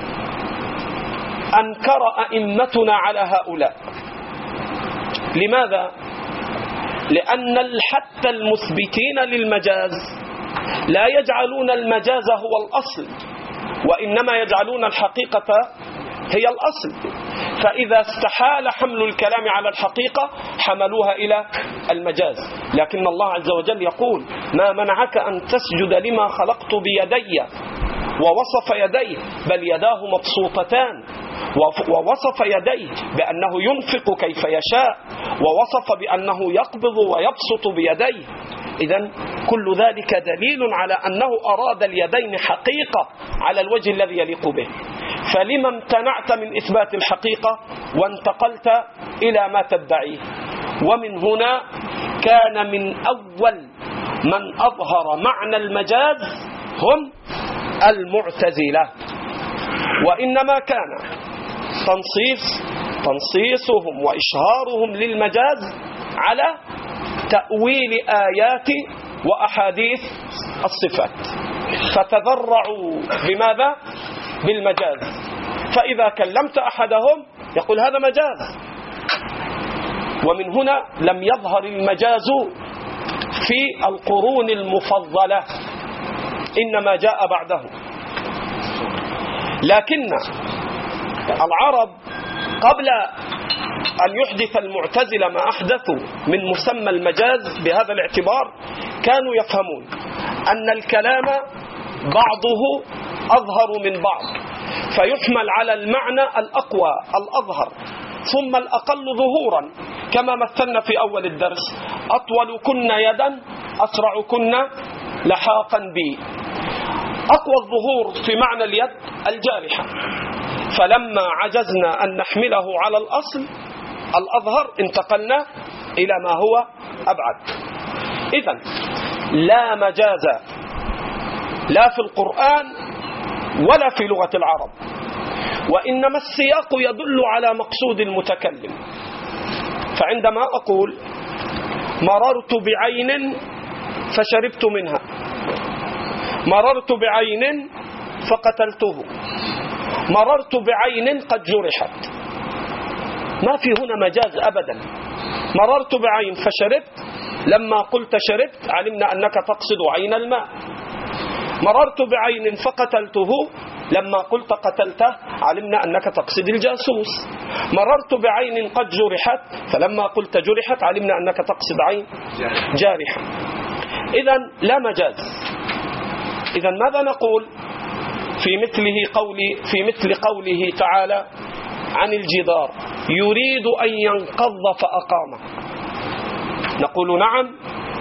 أنكر أئمتنا على هؤلاء. لماذا؟ لأن حتى المثبتين للمجاز لا يجعلون المجاز هو الأصل، وإنما يجعلون الحقيقة هي الأصل. فإذا استحال حمل الكلام على الحقيقة حملوها إلى المجاز. لكن الله عز وجل يقول ما منعك أن تسجد لما خلقت بيدي، ووصف يديه بل يداه مبسوطتان، ووصف يديه بأنه ينفق كيف يشاء، ووصف بأنه يقبض ويبسط بيديه. إذن كل ذلك دليل على أنه أراد اليدين حقيقة على الوجه الذي يليق به. فلما امتنعت من إثبات الحقيقة وانتقلت إلى ما تدعيه؟ ومن هنا كان من أول من أظهر معنى المجاز هم المعتزلة. وإنما كان تنصيص تنصيصهم وإشهارهم للمجاز على تأويل آيات وأحاديث الصفات، فتذرعوا بماذا؟ بالمجاز. فإذا كلمت أحدهم يقول هذا مجاز. ومن هنا لم يظهر المجاز في القرون المفضلة، إنما جاء بعده. لكن العرب قبل أن يحدث المعتزلة ما أحدثوا من مسمى المجاز بهذا الاعتبار كانوا يفهمون أن الكلام بعضه أظهر من بعض، فيحمل على المعنى الأقوى الأظهر ثم الأقل ظهورا، كما مثلنا في أول الدرس: أطول كن يدا أسرع كن لحاقا بي. أقوى الظهور في معنى اليد الجارحة، فلما عجزنا أن نحمله على الأصل الأظهر انتقلنا إلى ما هو أبعد. إذن لا مجاز لا في القرآن ولا في لغة العرب، وإنما السياق يدل على مقصود المتكلم. فعندما أقول مررت بعين فشربت منها، مررت بعين فقتلته، مررت بعين قد جرحت، ما في هنا مجاز أبدا. مررت بعين فشربت، لما قلت شربت علمنا أنك تقصد عين الماء. مررت بعين فقتلته، لما قلت قتلته علمنا أنك تقصد الجاسوس. مررت بعين قد جرحت، فلما قلت جرحت علمنا أنك تقصد عين جارحة. إذن لا مجاز. إذن ماذا نقول في مثله قولي في مثل قوله تعالى عن الجدار يريد أن ينقض فأقامه؟ نقول نعم،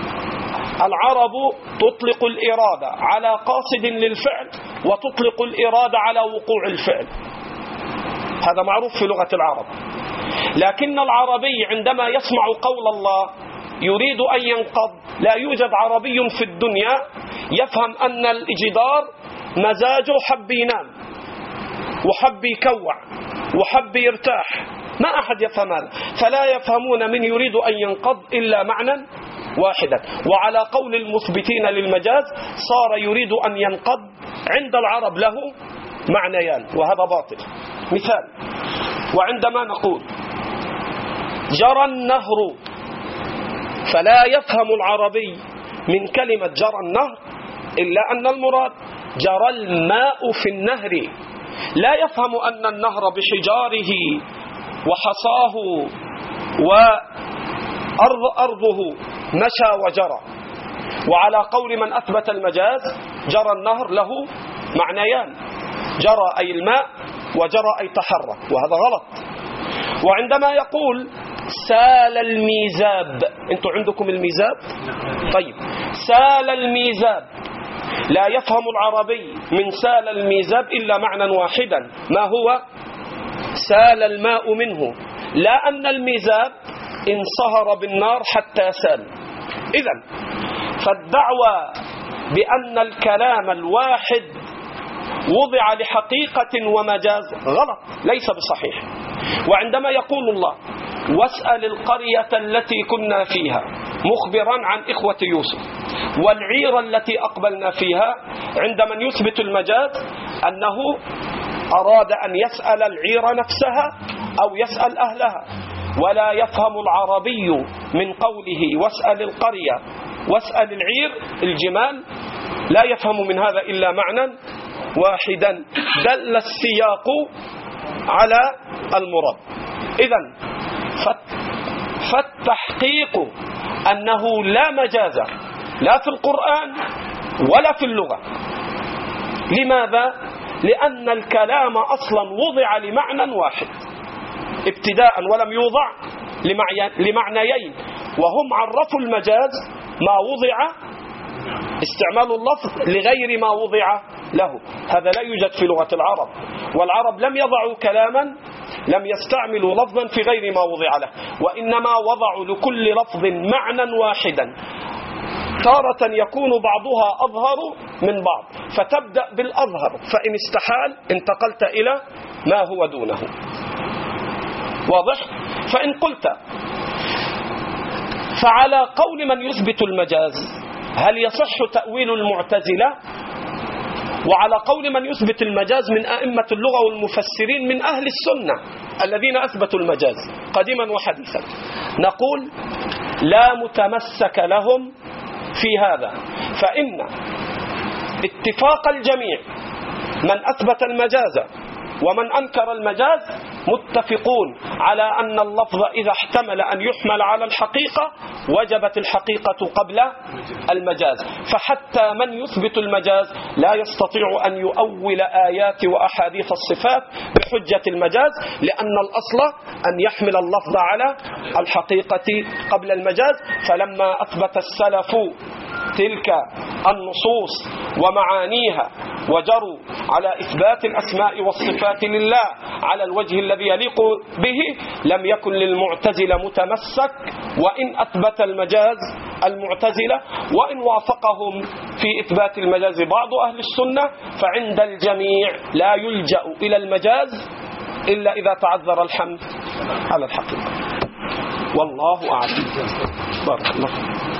العرب تطلق الإرادة على قاصد للفعل وتطلق الإرادة على وقوع الفعل، هذا معروف في لغة العرب. لكن العربي عندما يسمع قول الله يريد أن ينقض، لا يوجد عربي في الدنيا يفهم أن الجدار مزاجه حب ينام وحب يكوع وحب يرتاح، ما أحد يفهم هذا. فلا يفهمون من يريد أن ينقض إلا معنى واحدا. وعلى قول المثبتين للمجاز صار يريد أن ينقض عند العرب له معنيان، وهذا باطل. مثال: وعندما نقول جرى النهر، فلا يفهم العربي من كلمة جرى النهر إلا أن المراد جرى الماء في النهر، لا يفهم أن النهر بحجاره وحصاه وأرض أرضه مشى وجرى. وعلى قول من أثبت المجاز جرى النهر له معنيان: جرى أي الماء، وجرى أي تحرك، وهذا غلط. وعندما يقول سال الميزاب، أنتم عندكم الميزاب؟ طيب، سال الميزاب لا يفهم العربي من سال الميزاب إلا معنى واحدا، ما هو؟ سال الماء منه، لا أن الميزاب انصهر بالنار حتى سال. إذن فالدعوة بأن الكلام الواحد وضع لحقيقة ومجاز غلط، ليس بصحيح. وعندما يقول الله واسأل القرية التي كنا فيها مخبرا عن إخوة يوسف والعير التي أقبلنا فيها، عندما يثبت المجاز أنه أراد أن يسأل العير نفسها أو يسأل أهلها، ولا يفهم العربي من قوله واسأل القرية واسأل العير الجمال، لا يفهم من هذا إلا معنى واحدا دل السياق على المراد. إذن فالتحقيق أنه لا مجاز لا في القرآن ولا في اللغة. لماذا؟ لأن الكلام أصلا وضع لمعنى واحد ابتداء، ولم يوضع لمعنيين، وهم عرفوا المجاز ما وضع، استعمال اللفظ لغير ما وضع له. هذا لا يوجد في لغة العرب، والعرب لم يضعوا كلاما، لم يستعملوا لفظا في غير ما وضع له، وإنما وضعوا لكل لفظ معنى واحدا، تارة يكون بعضها أظهر من بعض، فتبدأ بالأظهر، فإن استحال انتقلت إلى ما هو دونه. واضح؟ فإن قلت فعلى قول من يثبت المجاز هل يصح تأويل المعتزلة؟ وعلى قول من يثبت المجاز من أئمة اللغة والمفسرين من أهل السنة الذين أثبتوا المجاز قديما وحديثا، نقول لا متمسك لهم في هذا، فإن اتفاق الجميع من أثبت المجاز ومن أنكر المجاز متفقون على أن اللفظ إذا احتمل أن يحمل على الحقيقة وجبت الحقيقة قبل المجاز. فحتى من يثبت المجاز لا يستطيع أن يؤول آيات وأحاديث الصفات بحجة المجاز، لأن الأصل أن يحمل اللفظ على الحقيقة قبل المجاز. فلما أثبت السلف تلك النصوص ومعانيها وجروا على إثبات الأسماء والصفات لله على الوجه الذي يليق به، لم يكن للمعتزلة متمسك وإن أثبت المجاز المعتزلة، وإن وافقهم في إثبات المجاز بعض أهل السنة، فعند الجميع لا يلجأ إلى المجاز إلا إذا تعذر الحمل على الحقيقة. والله أعلم. بارك الله.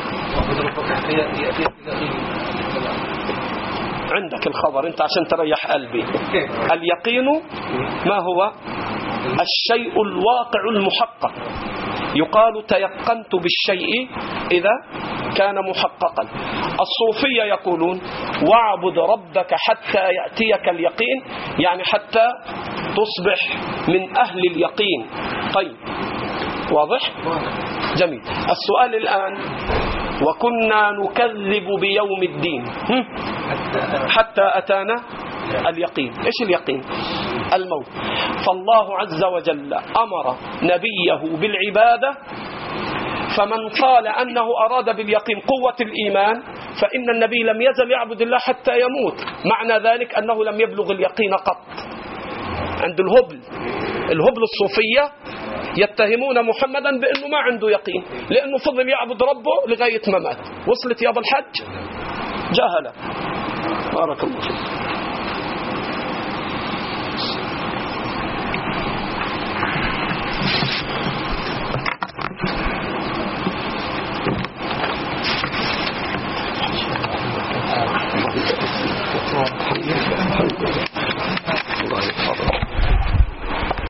عندك الخبر أنت عشان تريح قلبي. اليقين ما هو؟ الشيء الواقع المحقق. يقال تيقنت بالشيء إذا كان محققا. الصوفية يقولون واعبد ربك حتى يأتيك اليقين، يعني حتى تصبح من أهل اليقين. طيب واضح؟ جميل. السؤال الآن وكنا نكذب بيوم الدين حتى أتانا اليقين. إيش اليقين؟ الموت. فالله عز وجل أمر نبيه بالعبادة، فمن قال أنه أراد باليقين قوة الإيمان فإن النبي لم يزل يعبد الله حتى يموت، معنى ذلك أنه لم يبلغ اليقين قط. عند الهبل الهبل الصوفية يتهمون محمدا بأنه ما عنده يقين، لأنه فضل يعبد ربه لغاية ما مات. وصلت يا أبا الحج؟ جاهلة. بارك الله فيك.